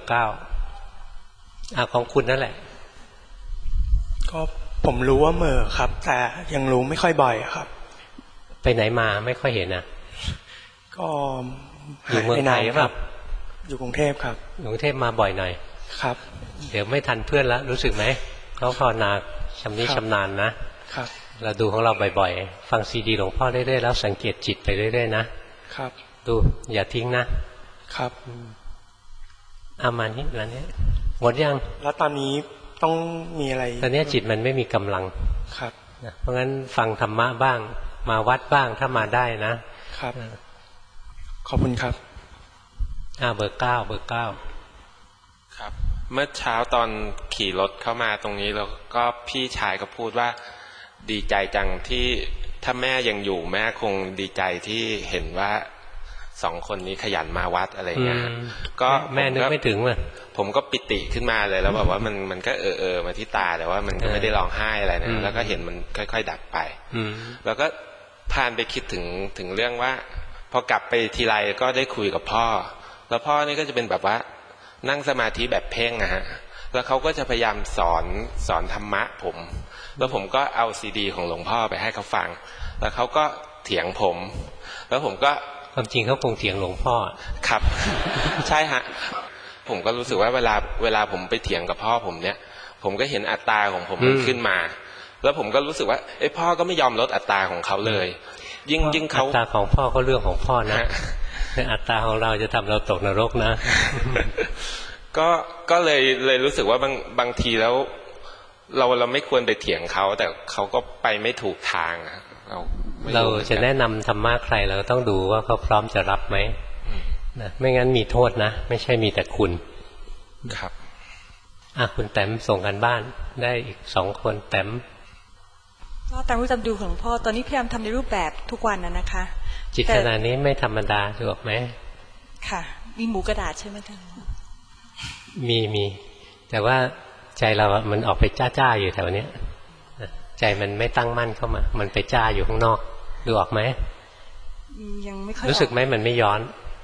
9ของคุณนั่นแหละก็ผมรู้ว่าเหม่อครับแต่ยังรู้ไม่ค่อยบ่อยครับไปไหนมาไม่ค่อยเห็นนะก็อยู่เมืองไทยครับอยู่กรุงเทพครับกรุงเทพมาบ่อยหน่อยครับเดี๋ยวไม่ทันเพื่อนแล้วรู้สึกไหมเขาภาวนาชำนิชำนาญนะครับเราดูของเราบ่อยๆฟังซีดีหลวงพ่อเรื่อยๆแล้วสังเกตจิตไปเรื่อยๆนะครับดูอย่าทิ้งนะครับเอามานี้แล้วนี้หมดยังแล้วตอนนี้ต้องมีอะไรตอนนี้จิตมันไม่มีกำลังครับเพราะงั้นฟังธรรมะบ้างมาวัดบ้างถ้ามาได้นะครับขอบคุณครับเบอร์ 9เบอร์ 9 ครับเมื่อเช้าตอนขี่รถเข้ามาตรงนี้แล้วก็พี่ชายก็พูดว่าดีใจจังที่ถ้าแม่ยังอยู่แม่คงดีใจที่เห็นว่า2 คนนี้ขยันมาวัดอะไรเงี้ยก็แม่นึกไม่ถึงว่ะผมก็ปิติขึ้นมาเลยแล้วแบบว่ามันก็มาที่ตาแต่ว่ามันก็ไม่ได้ร้องไห้อะไรนะแล้วก็เห็นมันค่อยๆดับไปแล้วก็ผ่านไปคิดถึงเรื่องว่าพอกลับไปทีไรก็ได้คุยกับพ่อแล้วพ่อนี่ก็จะเป็นแบบว่านั่งสมาธิแบบเพ่งนะฮะแล้วเขาก็จะพยายามสอนธรรมะผมแล้วผมก็เอาซีดีของหลวงพ่อไปให้เขาฟังแล้วเขาก็เถียงผมแล้วผมก็ความจริงเขาคงเถียงหลวงพ่อครับ ใช่ฮะผมก็รู้สึกว่าเวลาผมไปเถียงกับพ่อผมเนี่ยผมก็เห็นอัตตาของผมมันขึ้นมาแล้วผมก็รู้สึกว่าพ่อก็ไม่ยอมลดอัตตาของเขาเลยยิ่งเขาอัตตาของพ่อก็เรื่องของพ่อนะแต่อัตตาของเราจะทำเราตกนรกนะก็เลยรู้สึกว่าบางทีแล้วเราไม่ควรไปเถียงเขาแต่เขาก็ไปไม่ถูกทางเราจะแนะนำธรรมะใครเราต้องดูว่าเขาพร้อมจะรับไหมนะไม่งั้นมีโทษนะไม่ใช่มีแต่คุณครับคุณแต้มส่งกันบ้านได้อีก2 คนแต้มก็ตามรู้จำดูของหลวงพ่อตอนนี้พยายามทำในรูปแบบทุกวันนะคะจิตขณะนี้ไม่ธรรมดาถูกไหมค่ะมีหมูกระดาษใช่ไหมท่านมีแต่ว่าใจเรามันออกไปจ้าอยู่แถวเนี้ยใจมันไม่ตั้งมั่นเข้ามามันไปจ้าอยู่ข้างนอกดูออกไหมยังไม่ค่อยรู้สึกไหมมันไม่ย้อน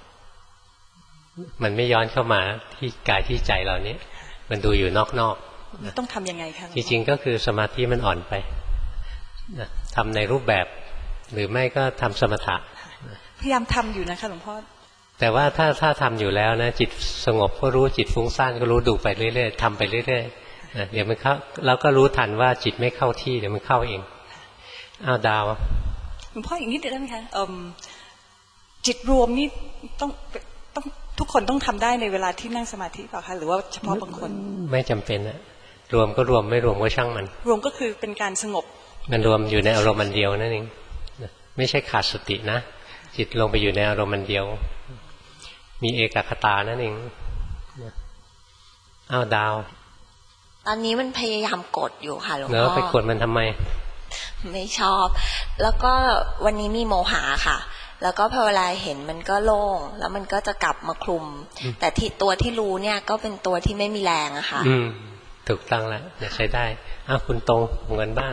เข้ามาที่กายที่ใจเรานี้มันดูอยู่นอกต้องทำยังไงคะจริงๆก็คือสมาธิมันอ่อนไปทำในรูปแบบหรือไม่ก็ทำสมถะพยายามทำอยู่นะคะหลวงพ่อแต่ว่าถ้าทำอยู่แล้วนะจิตสงบก็รู้จิตฟุ้งซ่านก็รู้ดูไปเรื่อยๆทำไปเรื่อยๆเดี๋ยวมันเข้าเราก็รู้ทันว่าจิตไม่เข้าที่เดี๋ยวมันเข้าเองดาวหลวงพ่ออีกนิดเดียวได้ไหมคะจิตรวมนี่ต้องทุกคนต้องทำได้ในเวลาที่นั่งสมาธิเปล่าคะหรือว่าเฉพาะบางคนไม่จำเป็นนะรวมก็รวมไม่รวมก็ช่างมันรวมก็คือเป็นการสงบมันรวมอยู่ในอารมณ์เดียวนั่นเองไม่ใช่ขาดสตินะจิตลงไปอยู่ในอารมณ์เดียวมีเอกคตานั่นเองดาวตอนนี้มันพยายามกดอยู่ค่ะหลวงพ่อแล้วไปกดมันทำไมไม่ชอบแล้วก็วันนี้มีโมหะค่ะแล้วก็พอเวลาเห็นมันก็โล่งแล้วมันก็จะกลับมาคลุมแต่ตัวที่รู้เนี่ยก็เป็นตัวที่ไม่มีแรงอะค่ะถูกต้องแล้วใช้ได้คุณตรงเงินบ้าน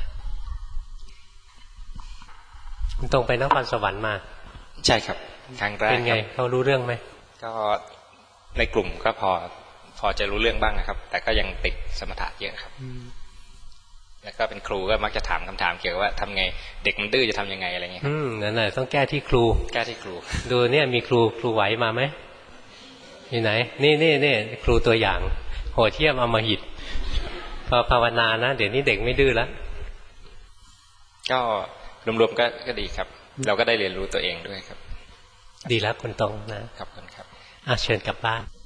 คุณตรงไปนครสวรรค์มาใช่ครับครั้งแรกเป็นไงเขารู้เรื่องไหมก็ในกลุ่มก็พอจะรู้เรื่องบ้างนะครับแต่ก็ยังติดสมถะเยอะครับแล้วก็เป็นครูก็มักจะถามคำถามเกี่ยวกับว่าทำไงเด็กมันดื้อจะทำยังไงอะไรเงี้ยนั่นแหละต้องแก้ที่ครูดูเนี่ยมีครูไหวมาไหมที่ไหนนี่ครูตัวอย่างโหดเหี้ยมอำมหิตพอภาวนานะเดี๋ยวนี้เด็กไม่ดื้อแล้วก็รวมๆก็ดีครับเราก็ได้เรียนรู้ตัวเองด้วยครับดีแล้วคนตรงนะขอบคุณครับเชิญกลับบ้าน